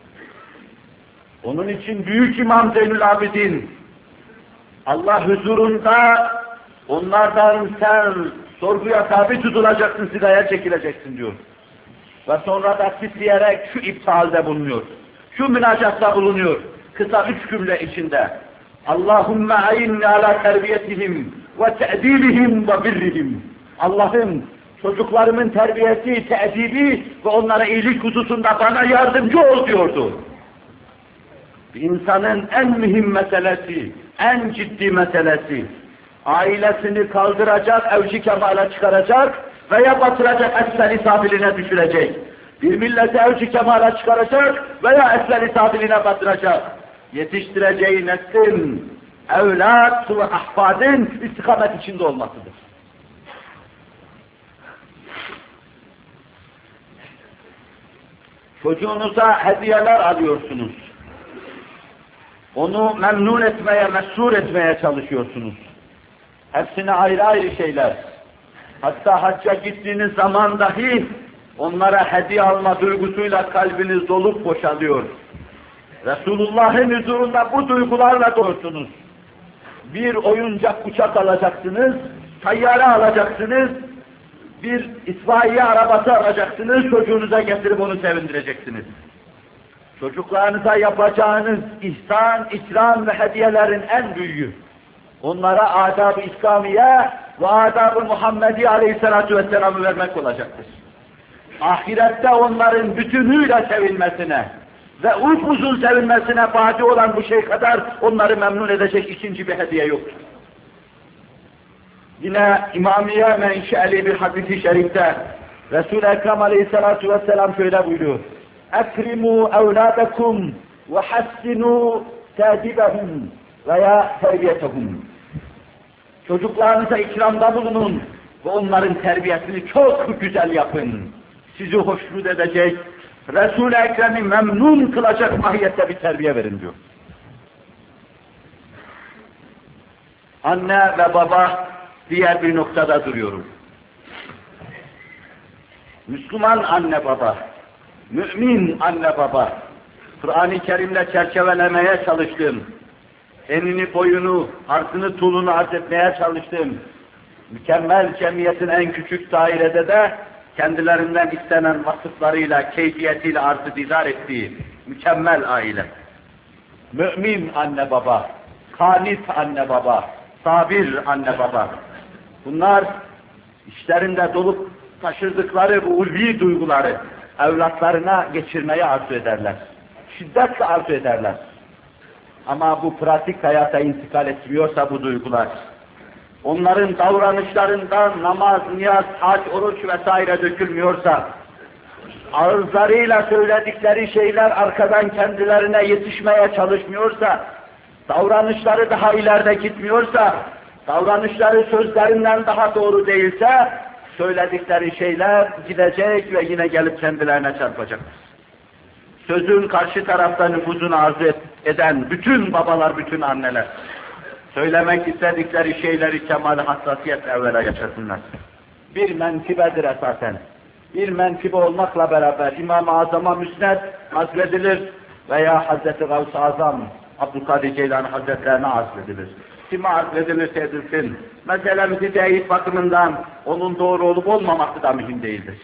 Onun için Büyük İmam Zeynül Abidin, Allah huzurunda onlardan sen sorguya tabi tutulacaksın, sigaya çekileceksin diyor. Ve sonra da titreyerek şu iptalde bulunuyor, şu münacatta bulunuyor, kısa 3 cümle içinde. Allahümme a'inni ala terbiyetihim ve te'dibihim ve birrihim. Allah'ım çocuklarımın terbiyesi, te'dibi ve onlara iyilik hususunda bana yardımcı ol diyordu. Bir insanın en mühim meselesi, en ciddi meselesi, ailesini kaldıracak, evci kemale çıkaracak veya batıracak, esfel-i safiline düşürecek. Bir milleti evci kemale çıkaracak veya esfel-i safiline batıracak. Yetiştireceği neslin, evlat ve ahfadın istikamet içinde olmasıdır. Çocuğunuza hediyeler alıyorsunuz. Onu memnun etmeye, mesrur etmeye çalışıyorsunuz. Hepsine ayrı ayrı şeyler. Hatta hacca gittiğiniz zaman dahi onlara hediye alma duygusuyla kalbiniz dolup boşalıyor. Resulullah'ın huzurunda bu duygularla doğursunuz. Bir oyuncak uçak alacaksınız, tayyare alacaksınız, bir itfaiye arabası alacaksınız, çocuğunuza getirip onu sevindireceksiniz. Çocuklarınıza yapacağınız ihsan, ikram ve hediyelerin en büyüğü, onlara adab-ı İslamiye ve adab-ı Muhammedi aleyhissalatu vesselam'ı vermek olacaktır. Ahirette onların bütünüyle sevilmesine ve uzun sevilmesine baki olan bu şey kadar onları memnun edecek ikinci bir hediye yoktur. Yine İmamiye menşeli bir hadis-i şerifte Resul-i Ekrem aleyhissalatu vesselam şöyle buyuruyor: "Ekrimu evladakum ve hassinu tedibehum veya terbiyetehum." Çocuklarınıza ikramda bulunun ve onların terbiyesini çok güzel yapın. Sizi hoşnut edecek, Resul-i Ekrem'i memnun kılacak mahiyette bir terbiye verin diyor. Anne ve baba diğer bir noktada duruyorum. Müslüman anne baba, mümin anne baba, Kur'an-ı Kerim'le çerçevelemeye çalıştım. Enini, boyunu, arzını, tuğlunu arz etmeye çalıştım. Mükemmel cemiyetin en küçük dairede de kendilerinden istenen vasıflarıyla, keyfiyetiyle arz-ı dizar ettiği mükemmel aile. Mümin anne baba, halis anne baba, sabir anne baba. Bunlar işlerinde dolup taşırdıkları bu ulvi duyguları evlatlarına geçirmeyi arzu ederler. Şiddetle arzu ederler. Ama bu pratik hayata intikal etmiyorsa bu duygular, onların davranışlarından namaz, niyaz, hac, oruç vesaire dökülmüyorsa, ağızlarıyla söyledikleri şeyler arkadan kendilerine yetişmeye çalışmıyorsa, davranışları daha ileride gitmiyorsa, davranışları sözlerinden daha doğru değilse, söyledikleri şeyler gidecek ve yine gelip kendilerine çarpacak. Sözün karşı tarafta nüfuzunu arzu eden bütün babalar, bütün anneler, söylemek istedikleri şeyleri kemal-i hassasiyet evvela yaşasınlar. Bir menkibedir esasen. Bir menkibe olmakla beraber İmam-ı Azam'a müsned azledilir veya Hazreti Gavs-ı Azam, Abdülkadir Ceylani Hazretlerine azledilir. Kime azledilirse edilsin, meselemizi teyit bakımından onun doğru olup olmaması da mühim değildir.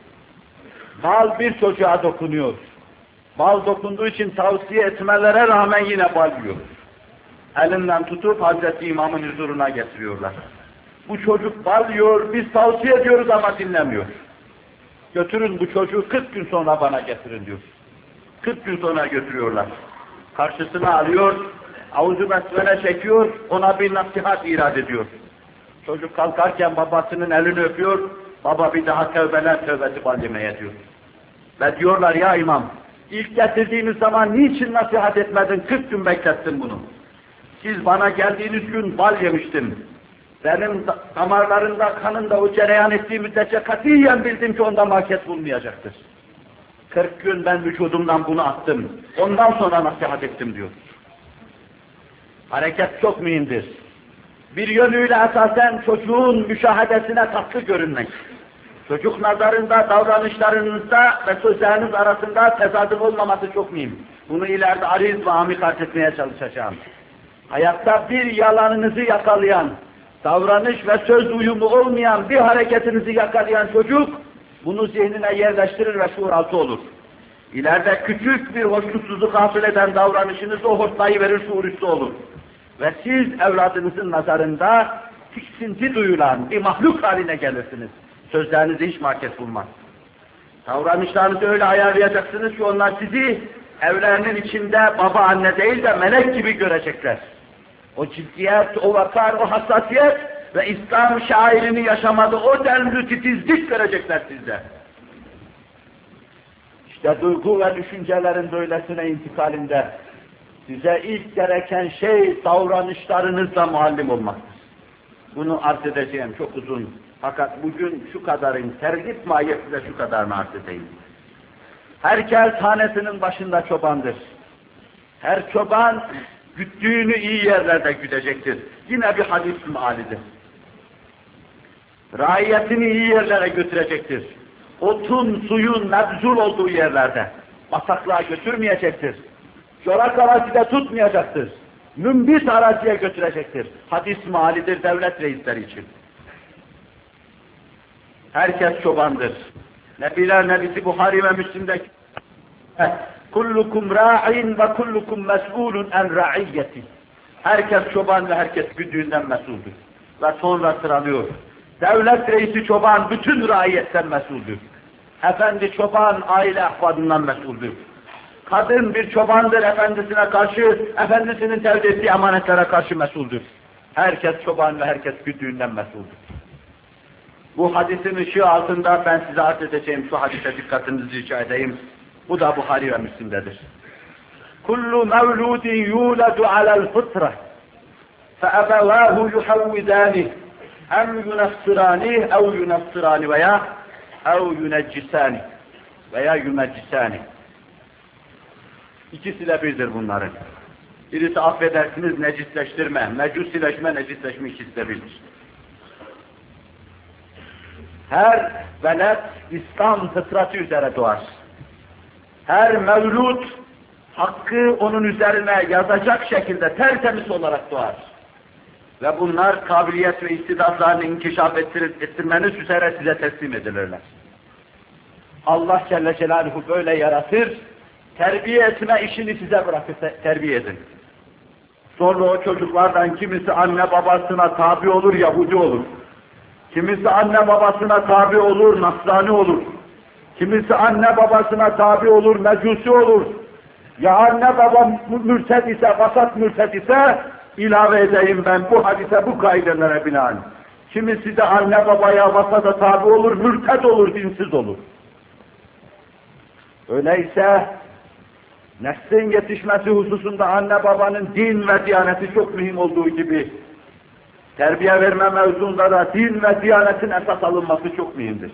Bal bir çocuğa dokunuyor. Bal dokunduğu için tavsiye etmelere rağmen yine bal yiyor. Elinden tutup Hazreti İmam'ın huzuruna getiriyorlar. Bu çocuk bal yiyor, biz tavsiye ediyoruz ama dinlemiyor. Götürün bu çocuğu 40 gün sonra bana getirin diyor. 40 gün sonra götürüyorlar. Karşısına alıyor, avuzu besmele çekiyor, ona bir nasihat irad ediyor. Çocuk kalkarken babasının elini öpüyor, baba bir daha tövbeler tövbesi bal yemeye diyor. Ve diyorlar ya imam, ilk getirdiğiniz zaman niçin nasihat etmedin, 40 gün beklettin bunu. Siz bana geldiğiniz gün bal yemiştin. Benim damarlarında, kanında o cereyan ettiği müddetçe katiyen bildim ki onda mahkes bulmayacaktır. 40 gün ben vücudumdan bunu attım. Ondan sonra nasihat ettim diyor. Hareket çok mühimdir. Bir yönüyle esasen çocuğun müşahedesine tatlı görünmek. Çocuk nazarında, davranışlarınızda ve sözleriniz arasında tezadın olmaması çok mühim. Bunu ileride ariz ve amik arz etmeye çalışacağım. Hayatta bir yalanınızı yakalayan, davranış ve söz uyumu olmayan bir hareketinizi yakalayan çocuk, bunu zihnine yerleştirir ve şuuraltı olur. İleride küçük bir hoşnutsuzluk hasıl eden davranışınız o hortlayıverir, şuurüstü olur. Ve siz evladınızın nazarında tiksinti duyulan bir mahluk haline gelirsiniz. Sözlerinizi hiç mahkes bulmaz. Davranışlarınızı öyle ayarlayacaksınız ki onlar sizi evlerinin içinde baba anne değil de melek gibi görecekler. O ciddiyet, o vakar, o hassasiyet ve İslam şairini yaşamadı o denli titizlik görecekler sizde. İşte duygu ve düşüncelerin böylesine intikalinde size ilk gereken şey davranışlarınızla muallim olmaktır. Bunu arz edeceğim çok uzun. Fakat bugün şu kadarın tergip mahiyetiyle şu kadarını arz edeyim. Herkes hanesinin başında çobandır. Her çoban güttüğünü iyi yerlerde güdecektir. Yine bir hadis mealidir. Raiyetini iyi yerlere götürecektir. Otun, suyun mebzul olduğu yerlerde bataklığa götürmeyecektir. Çorak arazide tutmayacaktır. Mümbit araziye götürecektir. Hadis mealidir devlet reisleri için. Herkes çobandır. Nebiler Nebisi Buhari ve Müslim'de kullukum ra'in ve kullukum mes'ulun en ra'iyyeti. Herkes çoban ve herkes güdüğünden mesuldür. Ve sonra sıralıyor. Devlet reisi çoban bütün raiyetten mesuldür. Efendi çoban aile ahvadından mesuldür. Kadın bir çobandır efendisine karşı, efendisinin tevdi ettiği emanetlere karşı mesuldür. Herkes çoban ve herkes güdüğünden mesuldür. Bu hadisin ışığı altında ben size arz edeceğim şu hadise dikkatinizi rica edeyim. Bu da Buhari ve Müslim'dedir. Kullu mevludin yuladu alel fıtra feebevâhu yuhavvidânih em yunassirânih ev yunassirânih veya ev yuneccisânih veya yumeccisânih. İkisi de birdir bunların. Birisi affedersiniz necisleştirme, mecusileşme, necisleşme ikisi de birdir. Her velet İslam fıtratı üzere doğar. Her mevlud hakkı onun üzerine yazacak şekilde tertemiz olarak doğar. Ve bunlar kabiliyet ve istidadlarını inkişaf ettirmeniz üzere size teslim edilirler. Allah Celle Celaluhu böyle yaratır, terbiye etme işini size bırakır, terbiye edin. Sonra o çocuklardan kimisi anne babasına tabi olur, Yahudi olur. Kimisi anne babasına tabi olur, Nasrani olur. Kimisi anne babasına tabi olur, Mecusi olur. Ya anne baba mürted ise, vasat mürted ise, ilave edeyim ben bu hadise, bu kaidelere binaen. Kimisi de anne babaya, vasata tabi olur, mürted olur, dinsiz olur. Öyleyse, neslin yetişmesi hususunda anne babanın din ve diyaneti çok mühim olduğu gibi, terbiye verme mevzunda da din ve diyanetin esas alınması çok mühimdir.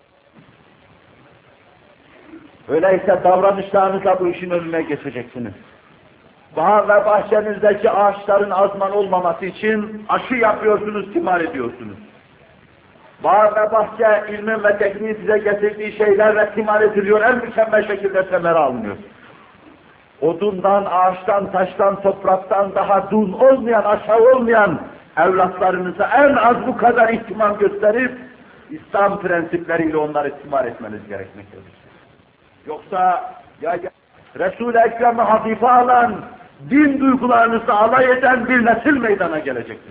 Öyleyse davranışlarınızla bu işin önüne geçeceksiniz. Bağ ve bahçenizdeki ağaçların azman olmaması için aşı yapıyorsunuz, timar ediyorsunuz. Bağ ve bahçe ilmin ve tekniğin size getirdiği şeylerle timar ediliyor, en mükemmel şekilde semere alınıyor. Odundan, ağaçtan, taştan, topraktan daha dun olmayan, aşağı olmayan evlatlarınıza en az bu kadar ihtimam gösterip İslam prensipleriyle onları timar etmeniz gerekmektedir. Yoksa Resul-i Ekrem'i hafife alan, din duygularınızı alay eden bir nesil meydana gelecektir.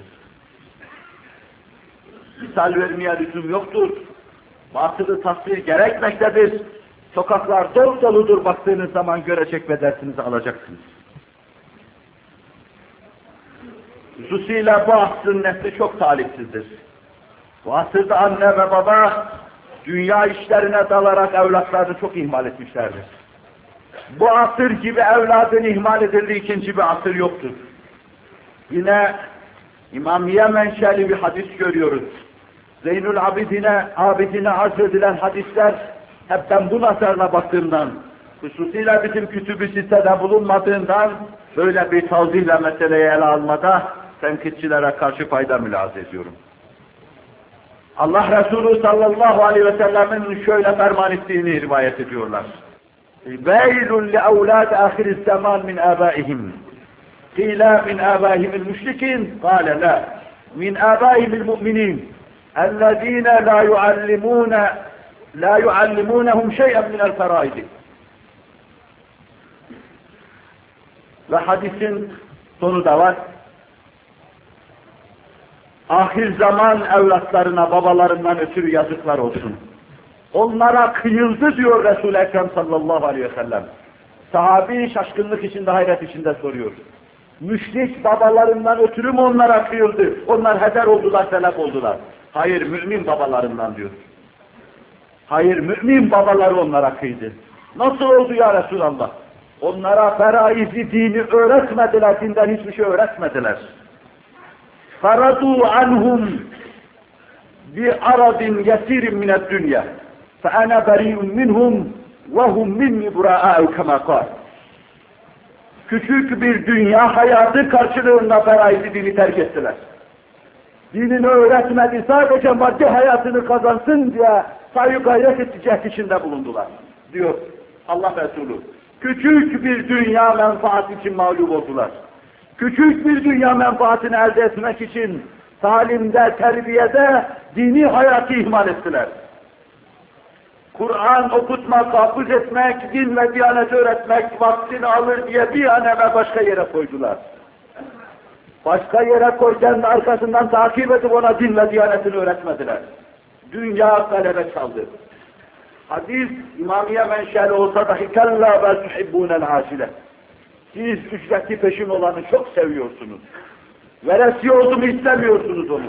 Misal vermeye lüzum yoktur. Batılı tasvir gerekmektedir. Sokaklar dolu doludur, baktığınız zaman görecek ve dersinizi alacaksınız. Hususuyla bu asrın nesli çok talipsizdir. Bu asırda anne ve baba dünya işlerine dalarak evlatlarını çok ihmal etmişlerdir. Bu asır gibi evladın ihmal edildiği ikinci bir asır yoktur. Yine İmamiye menşeli bir hadis görüyoruz. Zeynül Abidine arz edilen hadisler hep ben bu nazarla baktığımdan, hususuyla bizim kütüb-i sitede bulunmadığından böyle bir tavzihle meseleyi ele almada tenkitçilere karşı fayda mülahaz ediyorum. Allah Resulü sallallahu aleyhi ve sellemin şöyle ferman ettiğini rivayet ediyorlar. Veylun li evlad ahiriz zaman min abaihim. Qila min abaihimil müşrikin, qala la. Min abaihimil mu'minin. Ellezine la yuallimunehum şey'en minel feraidi. Ve hadisin sonu da var. Ahir zaman evlatlarına babalarından ötürü yazıklar olsun. Onlara kıyıldı diyor Resul-i Ekrem sallallahu aleyhi ve sellem. Sahabi şaşkınlık içinde, hayret içinde soruyor. Müşrik babalarından ötürü mü onlara kıyıldı? Onlar heder oldular, selef oldular. Hayır, mümin babalarından diyor. Hayır, mümin babaları onlara kıydı. Nasıl oldu ya Resulallah? Onlara feraizi dini öğretmediler, dinden hiçbir şey öğretmediler. فَرَضُوا عَنْهُمْ بِعَرَضٍ يَسِيرٍ مِنَ الدُّنْيَا فَأَنَا بَرِيءٌ مِنْهُمْ وَهُمْ مِنِّي بُرَاءَ كَمَا قَالَ. Küçük bir dünya hayatı karşılığında feraizi dini terk ettiler. Dinini öğretmedi, sadece maddi hayatını kazansın diye saygı gayret edecek içinde bulundular, diyor Allah Resulü. Küçük bir dünya menfaati için mağlup oldular. Küçük bir dünya menfaatini elde etmek için talimde, terbiyede dini hayatı ihmal ettiler. Kur'an okutmak, hafız etmek, din ve diyanet öğretmek vaktini alır diye bir an evvel başka yere koydular. Başka yere koyken arkasından takip edip ona din ve diyanetini öğretmediler. Dünya galebe çaldı. Hadis İmamiye menşeli olsa dahi kella bel tuhibbûnel acile. Siz ücreti peşin olanı çok seviyorsunuz. Veresi oldu mu istemiyorsunuz onu.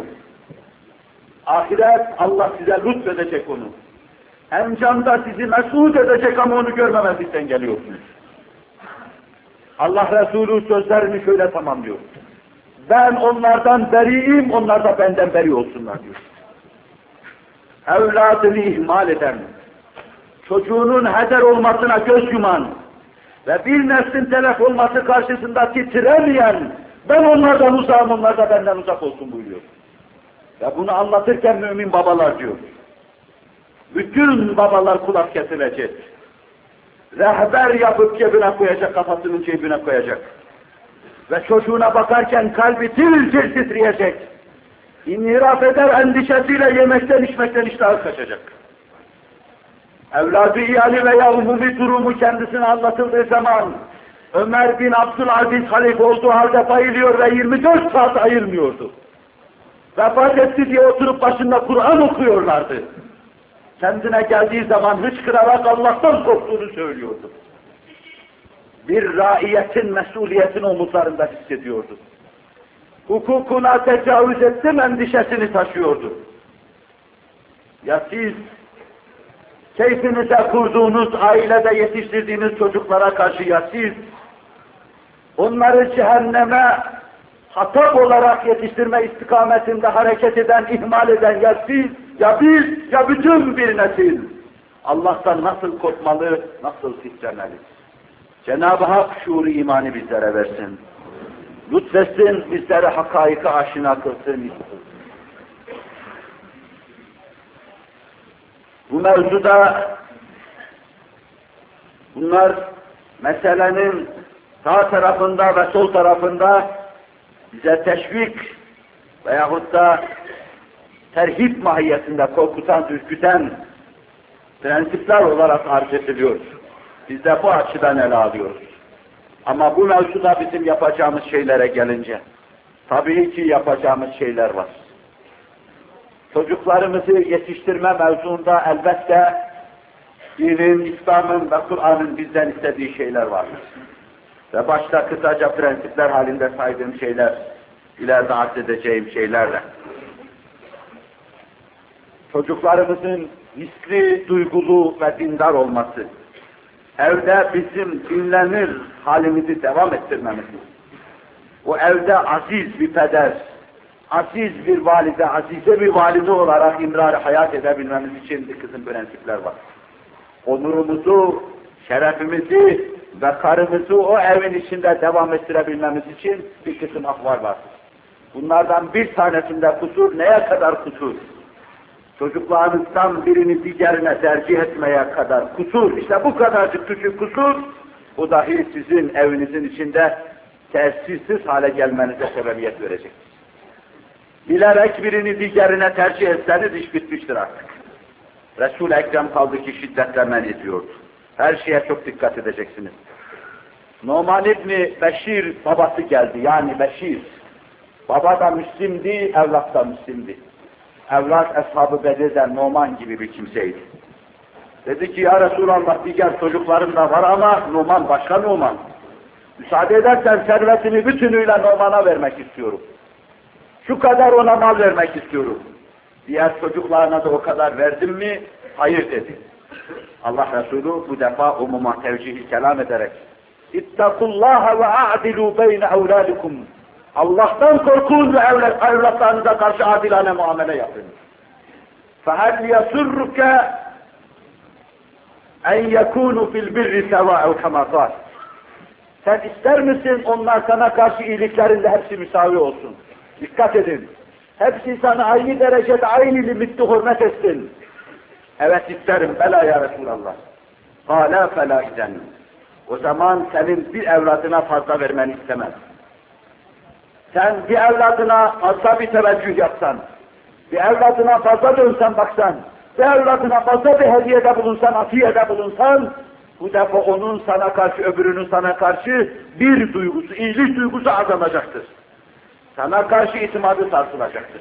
Ahiret Allah size lütfedecek onu. Hem canda sizi mesut edecek ama onu görmemezlikten geliyorsunuz. Allah Resulü sözlerini şöyle tamamlıyor. Ben onlardan beriyim, onlar da benden beri olsunlar diyor. Evladını ihmal eden, çocuğunun heder olmasına göz yuman ve bir neslin telef olması karşısında titremeyen, ben onlardan uzağım, onlar da benden uzak olsun buyuruyor. Ve bunu anlatırken mümin babalar diyor. Bütün babalar kulak kesilecek. Rehber yapıp cebine koyacak, kafasının cebine koyacak. Ve çocuğuna bakarken kalbi tir tir titreyecek. İnhiraf eder endişesiyle yemekten içmekten iştahı kaçacak. Evladı iyali veya umumi durumu kendisine anlatıldığı zaman Ömer bin Abdülaziz halife olduğu halde bayılıyor ve 24 saat ayırmıyordu. Vefat etti diye oturup başında Kur'an okuyorlardı. Kendine geldiği zaman hıçkırarak Allah'tan korktuğunu söylüyordu. Bir raiyetin mesuliyetini omuzlarında hissediyordu. Hukukuna tecavüz ettim endişesini taşıyordu. Ya siz keyfinize kurduğunuz, ailede yetiştirdiğiniz çocuklara karşı ya siz onları cehenneme hatap olarak yetiştirme istikametinde hareket eden, ihmal eden ya siz, ya biz, ya bütün bir nesil Allah'tan nasıl korkmalı, nasıl titremeli? Cenab-ı Hak şuuru imanı bizlere versin. Lütfetsin, bizlere hakaiki aşina kılsın. Bu mevzuda bunlar meselenin sağ tarafında ve sol tarafında bize teşvik veyahut da terhip mahiyetinde korkutan, ürküten prensipler olarak arz ediliyor. Biz de bu açıdan ele alıyoruz. Ama bu mevzuda bizim yapacağımız şeylere gelince, tabii ki yapacağımız şeyler var. Çocuklarımızı yetiştirme mevzuunda elbette dinin, İslam'ın ve Kur'an'ın bizden istediği şeyler vardır. Ve başta kısaca prensipler halinde saydığım şeyler, ileride arz edeceğim şeylerle. Çocuklarımızın hisli, duygulu ve dindar olması, evde bizim dinlenir halimizi devam ettirmemiz, o evde aziz bir peder, aziz bir valide, azize bir valide olarak imrar-ı hayat edebilmemiz için bir kısım prensipler var. Onurumuzu, şerefimizi ve karımızı o evin içinde devam ettirebilmemiz için bir kısım ahval var. Bunlardan bir tanesinde kusur, neye kadar kusur? Çocuklarınızdan birini diğerine tercih etmeye kadar kusur. İşte bu kadarcık küçük kusur, bu dahi sizin evinizin içinde tesirsiz hale gelmenize sebebiyet verecek. Bilerek birini diğerine tercih etseniz iş bitmiştir artık. Resul-i Ekrem kaldı ki şiddetle men ediyordu. Her şeye çok dikkat edeceksiniz. Numan İbni Beşir babası geldi, yani Beşir. Baba da Müslim'di, evlat da Müslim'di. Evlat Ashab-ı Bedir'den Numan gibi bir kimseydi. Dedi ki ya Resulallah diğer çocuklarım da var ama Numan başka Numan. Müsaade edersen servetimi bütünüyle Numan'a vermek istiyorum. Şu kadar ona mal vermek istiyorum. Diğer çocuklarına da o kadar verdim mi? Hayır dedi. Allah Resulü bu defa umuma tevcih-i kelam ederek İttakullaha ve a'dilu beyne evladikum. Allah'tan korkun ve evlatlarınıza karşı adilane muamele yapın. فَهَلْ يَسُرُّكَ اَنْ يَكُونُوا فِي الْبِرِّ سَوَاءُ كَمَا قَالَ. Sen ister misin onlar sana karşı iyiliklerinde hepsi müsavi olsun? Dikkat edin. Hepsi sana aynı derecede, aynı limitte hürmet etsin. Evet isterim, bela ya Resulallah. قَالَا فَلَا اِذَنْ. O zaman senin bir evladına fazla vermeni istemez. Sen bir evladına fazla bir teveccüh yapsan, bir evladına fazla dönsen baksan, bir evladına fazla bir hediyede bulunsan, atiyede bulunsan, bu defa onun sana karşı, öbürünün sana karşı bir duygusu, iyilik duygusu azalacaktır. Sana karşı itimadı sarsılacaktır.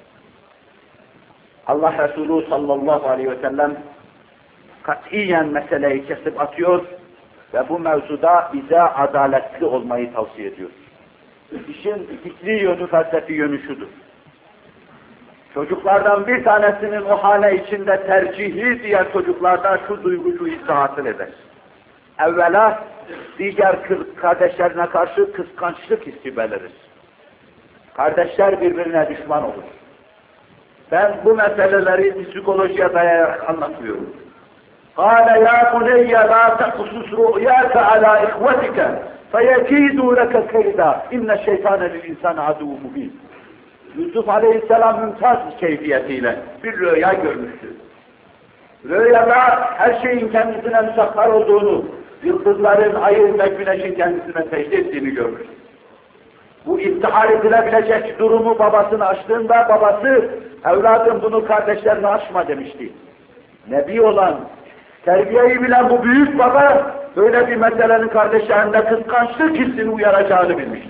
Allah Resulü sallallahu aleyhi ve sellem katiyen meseleyi kesip atıyor ve bu mevzuda bize adaletli olmayı tavsiye ediyor. İşin fikri yönü, felsefi yönü şudur. Çocuklardan bir tanesinin o hane içinde tercihi diğer çocuklarda şu duygu, şu hissi hasıl eder. Evvela diğer kardeşlerine karşı kıskançlık hissi belirir. Kardeşler birbirine düşman olur. Ben bu meseleleri psikolojiye dayayarak anlatmıyorum. قَالَ يَا بُنَيَّ لَا تَقْصُصْ رُؤْيَاكَ عَلَى إِخْوَتِكَ فَيَكِيدُوا لَكَ كَيْدًا اِنَّ الشَّيْطَانَ لِلْاِنْسَانَ عَدُوٌ مُبِينٌ. Yusuf Aleyhisselam mümtaz keyfiyetiyle bir rüya görmüştü. Rüyada her şeyin kendisine müsahhar olduğunu, yıldızların, ayın ve güneşin kendisine secde ettiğini görmüştü. Bu iftihar edilebilecek durumu babasına açtığında babası, evladım bunu kardeşlerine açma demişti. Nebi olan, terbiyeyi bilen bu büyük baba, böyle bir meselenin kardeşlerinde kıskançlık hissini uyaracağını bilmişti.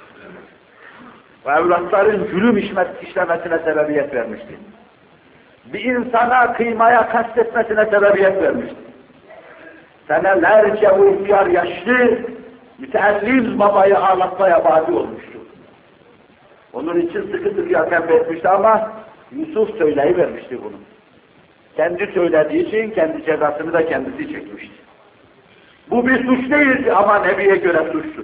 Ve evlatların zulüm işlemesine sebebiyet vermişti. Bir insana kıymaya kastetmesine sebebiyet vermişti. Senelerce o ihtiyar yaşlı, müteellim babayı ağlatmaya badi olmuştu. Onun için sıkı sıkıya tembih ama Yusuf söyleyivermişti bunu. Kendi söylediği için kendi cezasını da kendisi çekmişti. Bu bir suç değildi ama Nebi'ye göre suçtu.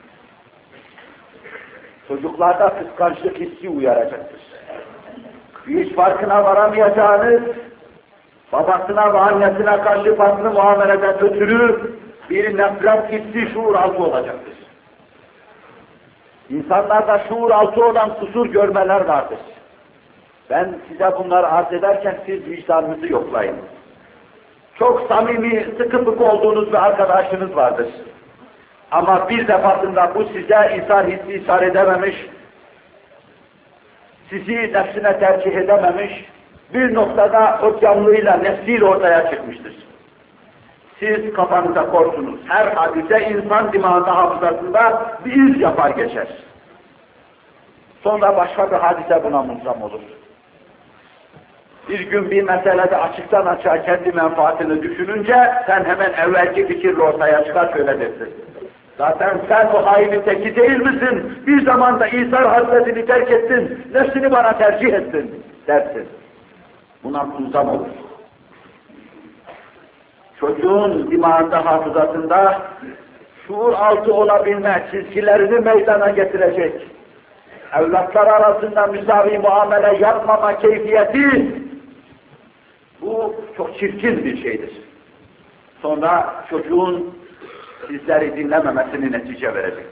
Çocuklarda kıskançlık hissi uyaracaktır. Hiç farkına varamayacağınız, babasına ve annesine karşı farklı muameleden ötürü bir nefret hissi şuur altı olacaktır. İnsanlarda şuur altı olan kusur görmeler vardır. Ben size bunları arz ederken siz vicdanınızı yoklayın. Çok samimi, sıkı fıkı olduğunuz bir arkadaşınız vardır. Ama bir defasında bu size ishar hissi ishar edememiş, sizi nefsine tercih edememiş, bir noktada o canlıyla, nefsiyle ortaya çıkmıştır. Siz kafanıza korktunuz. Her hadise insan dimağında, hafızasında bir iz yapar geçer. Sonra başka bir hadise buna mulzam olur. Bir gün bir meselede açıktan açığa kendi menfaatini düşününce sen hemen evvelki fikirle ortaya çıkar şöyle dersin. Zaten sen o hainin teki değil misin? Bir zamanda İsa'nın hasretini terk ettin, nefsini bana tercih ettin dersin. Buna mulzam olur. Çocuğun dimağında, hafızasında şuur altı olabilme çizgilerini meydana getirecek, evlatlar arasında müsavi muamele yapmama keyfiyeti, bu çok çirkin bir şeydir. Sonra çocuğun sizleri dinlememesini netice verecek.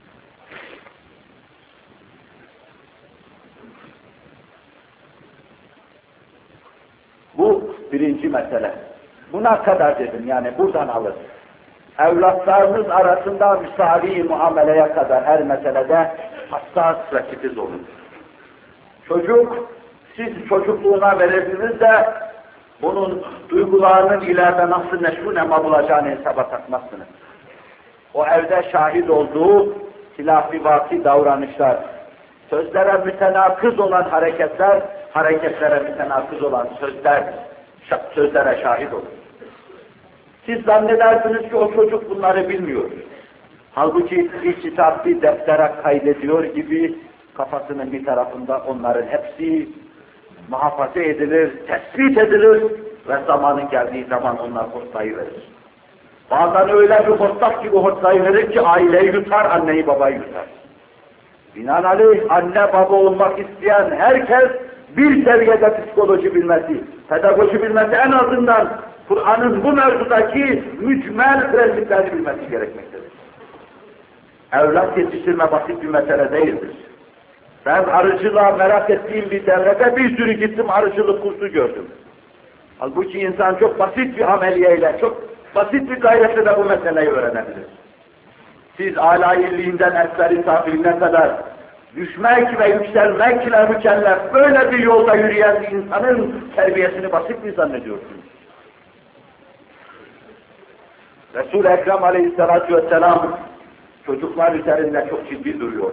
Bu birinci mesele. Buna kadar dedim, yani buradan alır. Evlatlarınız arasında müsavi muameleye kadar her meselede hassas ve titiz olun. Çocuk, siz çocukluğuna verirsiniz de bunun duygularının ileride nasıl neşru nema bulacağını hesaba takmazsınız. O evde şahit olduğu hilaf-ı davranışlar, sözlere mütenakız olan hareketler, hareketlere mütenakız olan sözlere şahit olur. Siz zannedersiniz ki o çocuk bunları bilmiyor. Halbuki bir kitap, bir deftere kaydediyor gibi kafasının bir tarafında onların hepsi muhafaza edilir, tespit edilir ve zamanın geldiği zaman onlar hortlayıverir. Bazen öyle bir hortlak gibi hortlayıverir ki aileyi yutar, anneyi babayı yutar. Binaenaleyh anne baba olmak isteyen herkes bir seviyede psikoloji bilmesi, pedagoji bilmesi, en azından Kur'an'ın bu mevzudaki mücmel prensiplerini bilmesi gerekmektedir. Evlat yetiştirme basit bir mesele değildir. Ben arıcılığa merak ettiğim bir devrede bir sürü gittim, arıcılık kursu gördüm. Halbuki insan çok basit bir ameliyeyle, çok basit bir gayretle de bu meseleyi öğrenebilir. Siz âlâ-illiğinden esfer-i safiline kadar düşmek ve yükselmekle mükellef böyle bir yolda yürüyen bir insanın terbiyesini basit mi zannediyorsunuz? Resul-i Ekrem aleyhissalâtu vesselâm çocuklar üzerinde çok ciddi duruyor.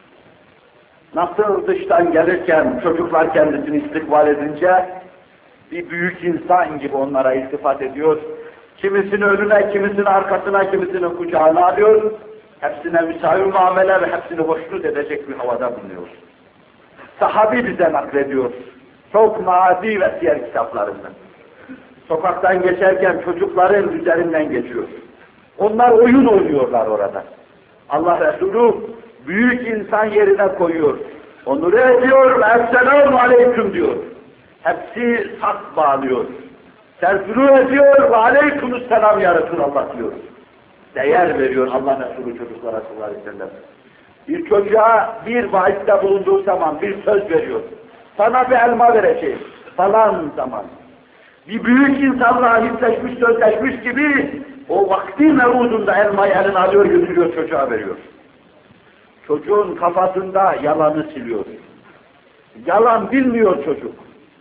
Nasıl dıştan gelirken çocuklar kendisini istikbal edince bir büyük insan gibi onlara iltifat ediyor. Kimisini önüne, kimisini arkasına, kimisini kucağına alıyor. Hepsine müsavi muamele ve hepsini hoşnut edecek bir havada bulunuyor. Sahabi bize naklediyor. Çok mazi ve siyer kitaplarından. Sokaktan geçerken çocukların üzerinden geçiyor. Onlar oyun oynuyorlar orada. Allah Resulü büyük insan yerine koyuyor. Onur ediyor ve esselamu aleyküm diyor. Hepsi saz bağlıyor. Serfuru ediyor ve aleykümselam ya Resulallah diyor. Değer veriyor Allah Resulü çocuklara sallallahu aleyhi ve sellem. Bir çocuğa bir vaizde bulunduğu zaman bir söz veriyor. Sana bir elma vereceğim falan zaman. Bir büyük insanla hissetmiş, sözleşmiş gibi o vakti mevudunda elmayı eline alıyor, götürüyor, çocuğa veriyor. Çocuğun kafasında yalanı siliyor. Yalan bilmiyor çocuk.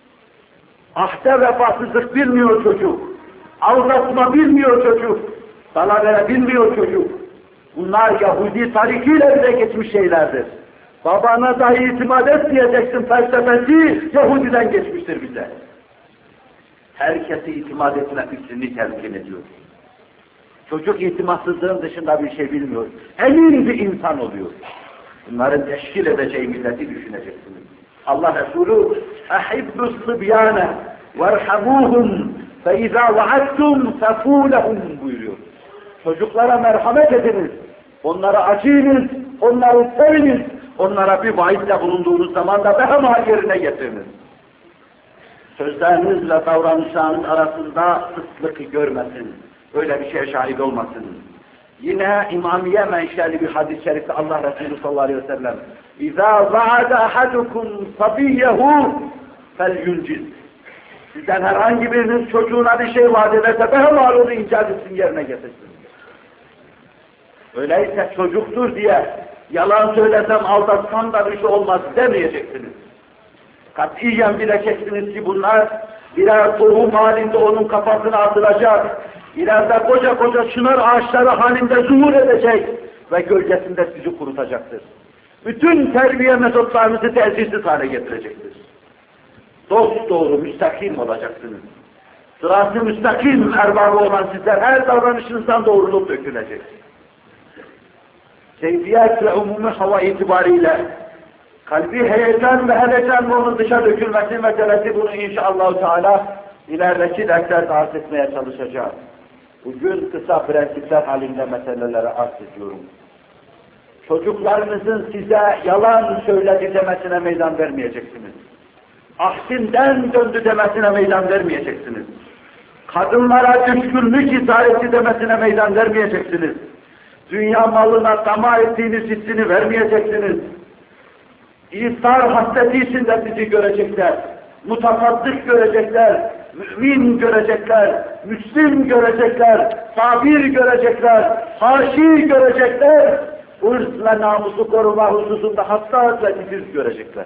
Ahde vefasızlık bilmiyor çocuk. Aldatma bilmiyor çocuk. Dalavere bilmiyor çocuk. Bunlar Yahudi tarikiyle bile geçmiş şeylerdir. Babana dahi itimat etmeyeceksin felsefesi Yahudiden geçmiştir bize. Herkese itimat etme fikrini telkin ediyor. Çocuk itimatsızlığın dışında bir şey bilmiyor. Emin bir insan oluyor. Bunların teşkil edeceği milleti düşüneceksiniz. Allah Resulü اَحِبُّ الصِّبْيَانَ وَارْحَمُوهُمْ فَاِذَا وَعَدْتُمْ فَفُولَهُمْ buyuruyor. Çocuklara merhamet ediniz, onlara acıyınız, onları seviniz, onlara bir vaizle bulunduğunuz zaman da behemal yerine getiriniz. Sözlerinizle davranışlarınız arasında sıklık görmesin, öyle bir şeye şahit olmasın. Yine İmamiye menşeli bir hadis-i şerifte Allah Resulü sallallahu aleyhi ve sellem اِذَا وَعَدَ أَحَدُكُمْ صَبِيَّهُ فَلْيُنْجِزْ Sizden herhangi biriniz çocuğuna bir şey vaat ederse behemal onu icat etsin, yerine getirsin. Öyleyse çocuktur diye yalan söylesem, aldatsam da bir şey olmaz demeyeceksiniz. Katiyen bileceksiniz ki bunlar birer tohum halinde onun kafasına atılacak. İleride koca koca çınar ağaçları halinde zuhur edecek ve gölgesinde sizi kurutacaktır. Bütün terbiye metotlarınızı tesirsiz hale getirecektir. Dosdoğru, müstakim olacaksınız. Sırat-ı müstakim erbabı olan sizler her davranışınızdan doğruluk dökülecek. Keyfiyet ve umumi hava itibariyle kalbi heyecan ve helecan ve onun dışa dökülmesi meselesi, bunu inşallah Teala ilerideki derslerde arz etmeye çalışacağım. Bugün kısa prensipler halinde meselelere arz ediyorum. Çocuklarınızın size yalan söyledi demesine meydan vermeyeceksiniz. Ahsinden döndü demesine meydan vermeyeceksiniz. Kadınlara düşkünlük isareti demesine meydan vermeyeceksiniz. Dünya malına tamah ettiğiniz hissini vermeyeceksiniz. İsar hasreti içinde sizi görecekler. Mutafaddık görecekler. Mümin görecekler. Müslim görecekler. Sabir görecekler. Haşi görecekler. Irz ve namusu koruma hususunda hassas ve titiz görecekler.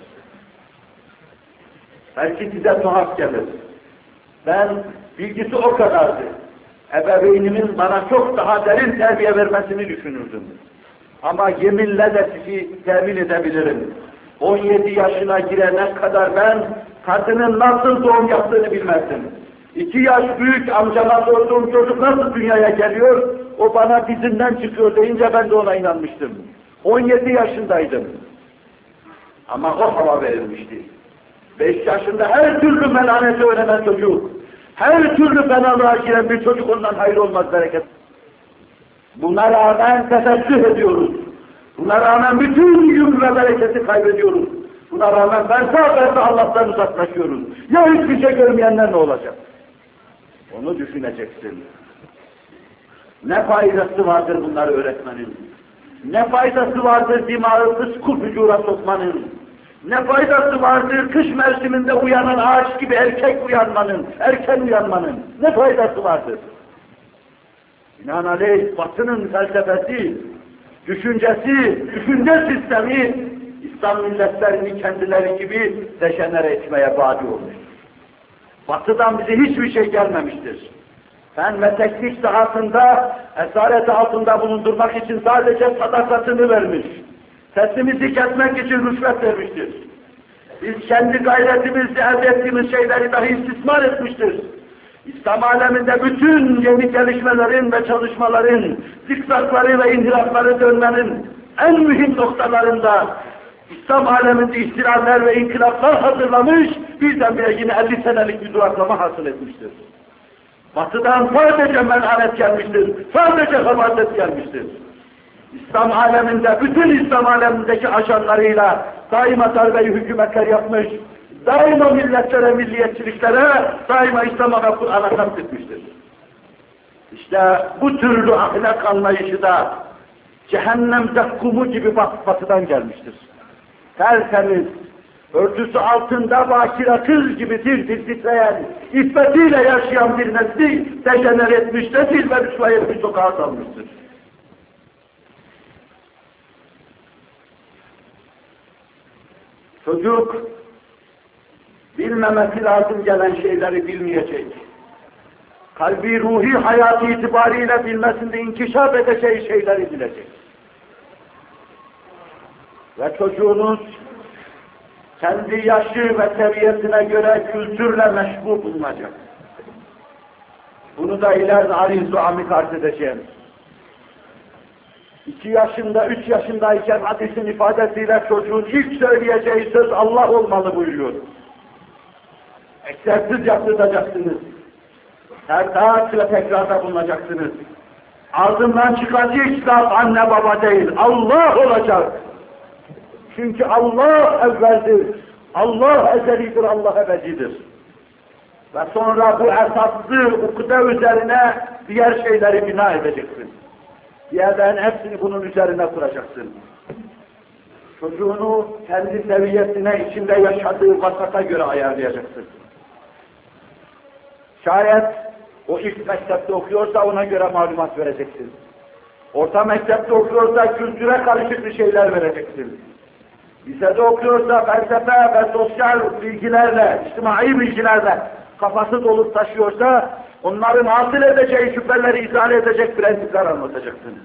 Belki size tuhaf gelir. Ben bilgisi o kadardı. Ebeveynimin bana çok daha derin terbiye vermesini düşünürdüm. Ama yeminle de sizi temin edebilirim. 17 yaşına girene kadar ben kadının nasıl doğum yaptığını bilmezdim. 2 yaş büyük amcama sorduğum çocuk nasıl dünyaya geliyor, o bana dizinden çıkıyor deyince ben de ona inanmıştım. 17 yaşındaydım. Ama o hava verilmişti. 5 yaşında her türlü melaneti öğrenen çocuk, her türlü fenalığa giren bir çocuk ondan hayır olmaz bereket. Buna rağmen tefessüh ediyoruz. Buna rağmen bütün yük ve bereketi kaybediyoruz. Buna rağmen ben Allah'tan uzaklaşıyoruz. Ya hiçbir şey görmeyenler ne olacak? Onu düşüneceksin. Ne faydası vardır bunları öğretmenin? Ne faydası vardır dimağı fıskı fücura sokmanın? Ne faydası vardır kış mevsiminde uyanan ağaç gibi erken uyanmanın? Ne faydası vardır? Binaenaleyh Batı'nın felsefesi, düşüncesi, düşünce sistemi İslam milletlerini kendileri gibi dejenere etmeye badi olmuş. Batı'dan bize hiçbir şey gelmemiştir. Fen ve teknik sahasında esaret altında bulundurmak için sadece sadakatini vermiş. Sesimizi kesmek için rüşvet vermiştir. Biz kendi gayretimizle elde ettiğimiz şeyleri dahi istismar etmiştir. İslam aleminde bütün yeni gelişmelerin ve çalışmaların, zikzakları ve inhirafları dönmenin en mühim noktalarında İslam aleminde ihtilaller ve inkılaplar hazırlamış, birdenbire yine 50 senelik bir duraklama hasıl etmiştir. Batı'dan sadece melanet gelmiştir, sadece habaset gelmiştir. İslam aleminde, bütün İslam alemindeki ajanlarıyla daima darbe-i hükümetler yapmış, daima milletlere, milliyetçiliklere, daima İslam'a ve Kur'an'a kastetmiştir. İşte bu türlü ahlak anlayışı da cehennem zakkumu gibi Batı'dan gelmiştir. Tertemiz, örtüsü altında bakire kız gibi tir titreyen, iffetiyle yaşayan bir nesli dejenere etmiş, rezil ve rüsva etmiş, sokağa salmıştır. Çocuk, bilmemesi lazım gelen şeyleri bilmeyecek. Kalbi, ruhi hayatı itibariyle bilmesinde inkişaf edeceği şeyleri bilecek. Ve çocuğunuz kendi yaşı ve seviyesine göre kültürle meşgul bulunacak. Bunu da ileride ariz-u amik arz edeceğim. 2 yaşında, 3 yaşındayken hadisin ifadesiyle çocuğun ilk söyleyeceği söz Allah olmalı buyuruyor. Eksersiz yaptıracaksınız. Tertaat ve tekrarda bulunacaksınız. Ağzından çıkan ilk laf anne baba değil, Allah olacak. Çünkü Allah evveldir, Allah ezelidir, Allah ebedidir. Ve sonra bu esaslı ukde üzerine diğer şeyleri bina edeceksin. Diğerlerin hepsini bunun üzerine kuracaksın. Çocuğunu kendi seviyesine, içinde yaşadığı vasata göre ayarlayacaksın. Şayet o ilk mektepte okuyorsa ona göre malumat vereceksin. Orta mektepte okuyorsa kültüre karışık bir şeyler vereceksin. Lisede okuyorsa felsefe ve sosyal bilgilerle, içtimai bilgilerle kafası dolup taşıyorsa onların hasıl edeceği şüpheleri izale edecek prensipler anlatacaksın.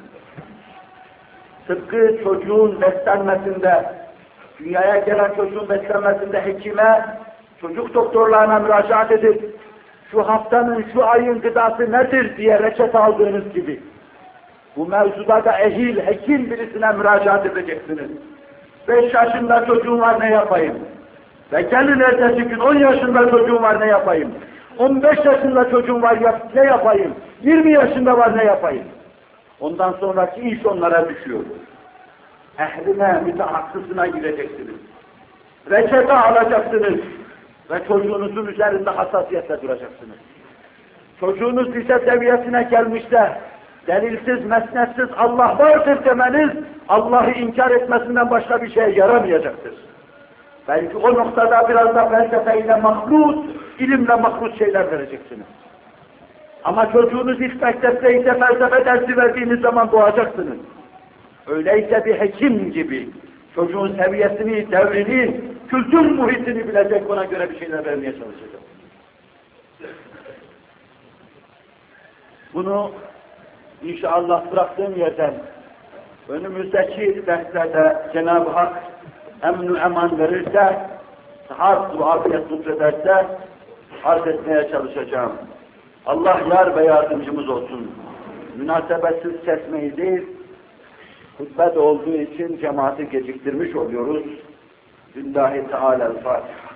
Tıpkı çocuğun beslenmesinde, dünyaya gelen çocuğun beslenmesinde hekime, çocuk doktorlarına müracaat edip şu haftanın, şu ayın gıdası nedir diye reçete aldığınız gibi bu mevzuda da ehil, hekim birisine müracaat edeceksiniz. 5 yaşında çocuğum var ne yapayım? Ve gelin ertesi gün 10 yaşında çocuğum var ne yapayım? 15 yaşında çocuğum var ne yapayım? 20 yaşında var ne yapayım? Ondan sonraki iş onlara düşüyor. ehline, mütehassısına gireceksiniz. Reçete alacaksınız ve çocuğunuzun üzerinde hassasiyetle duracaksınız. Çocuğunuz lise seviyesine gelmişse, delilsiz, mesnetsiz Allah vardır demeniz, Allah'ı inkar etmesinden başka bir şeye yaramayacaktır. Belki o noktada biraz da felsefeyle mahlut, ilimle mahlut şeyler vereceksiniz. Ama çocuğunuz ilk mektepteyse felsefe dersi verdiğiniz zaman doğacaksınız. Öyleyse bir hekim gibi çocuğun seviyesini, devrini, kültür muhitini bilecek, ona göre bir şeyler vermeye çalışacak. Bunu inşallah bıraktığım yerden önümüzdeki derslerde Cenab-ı Hak emn-i eman verirse, sıhhat ve afiyet lütfederse arz etmeye çalışacağım. Allah yar ve yardımcımız olsun. Münasebetsiz kesmeyi değil, hutbede olduğu için cemaati geciktirmiş oluyoruz. Lillahi Teala'l-Fatiha.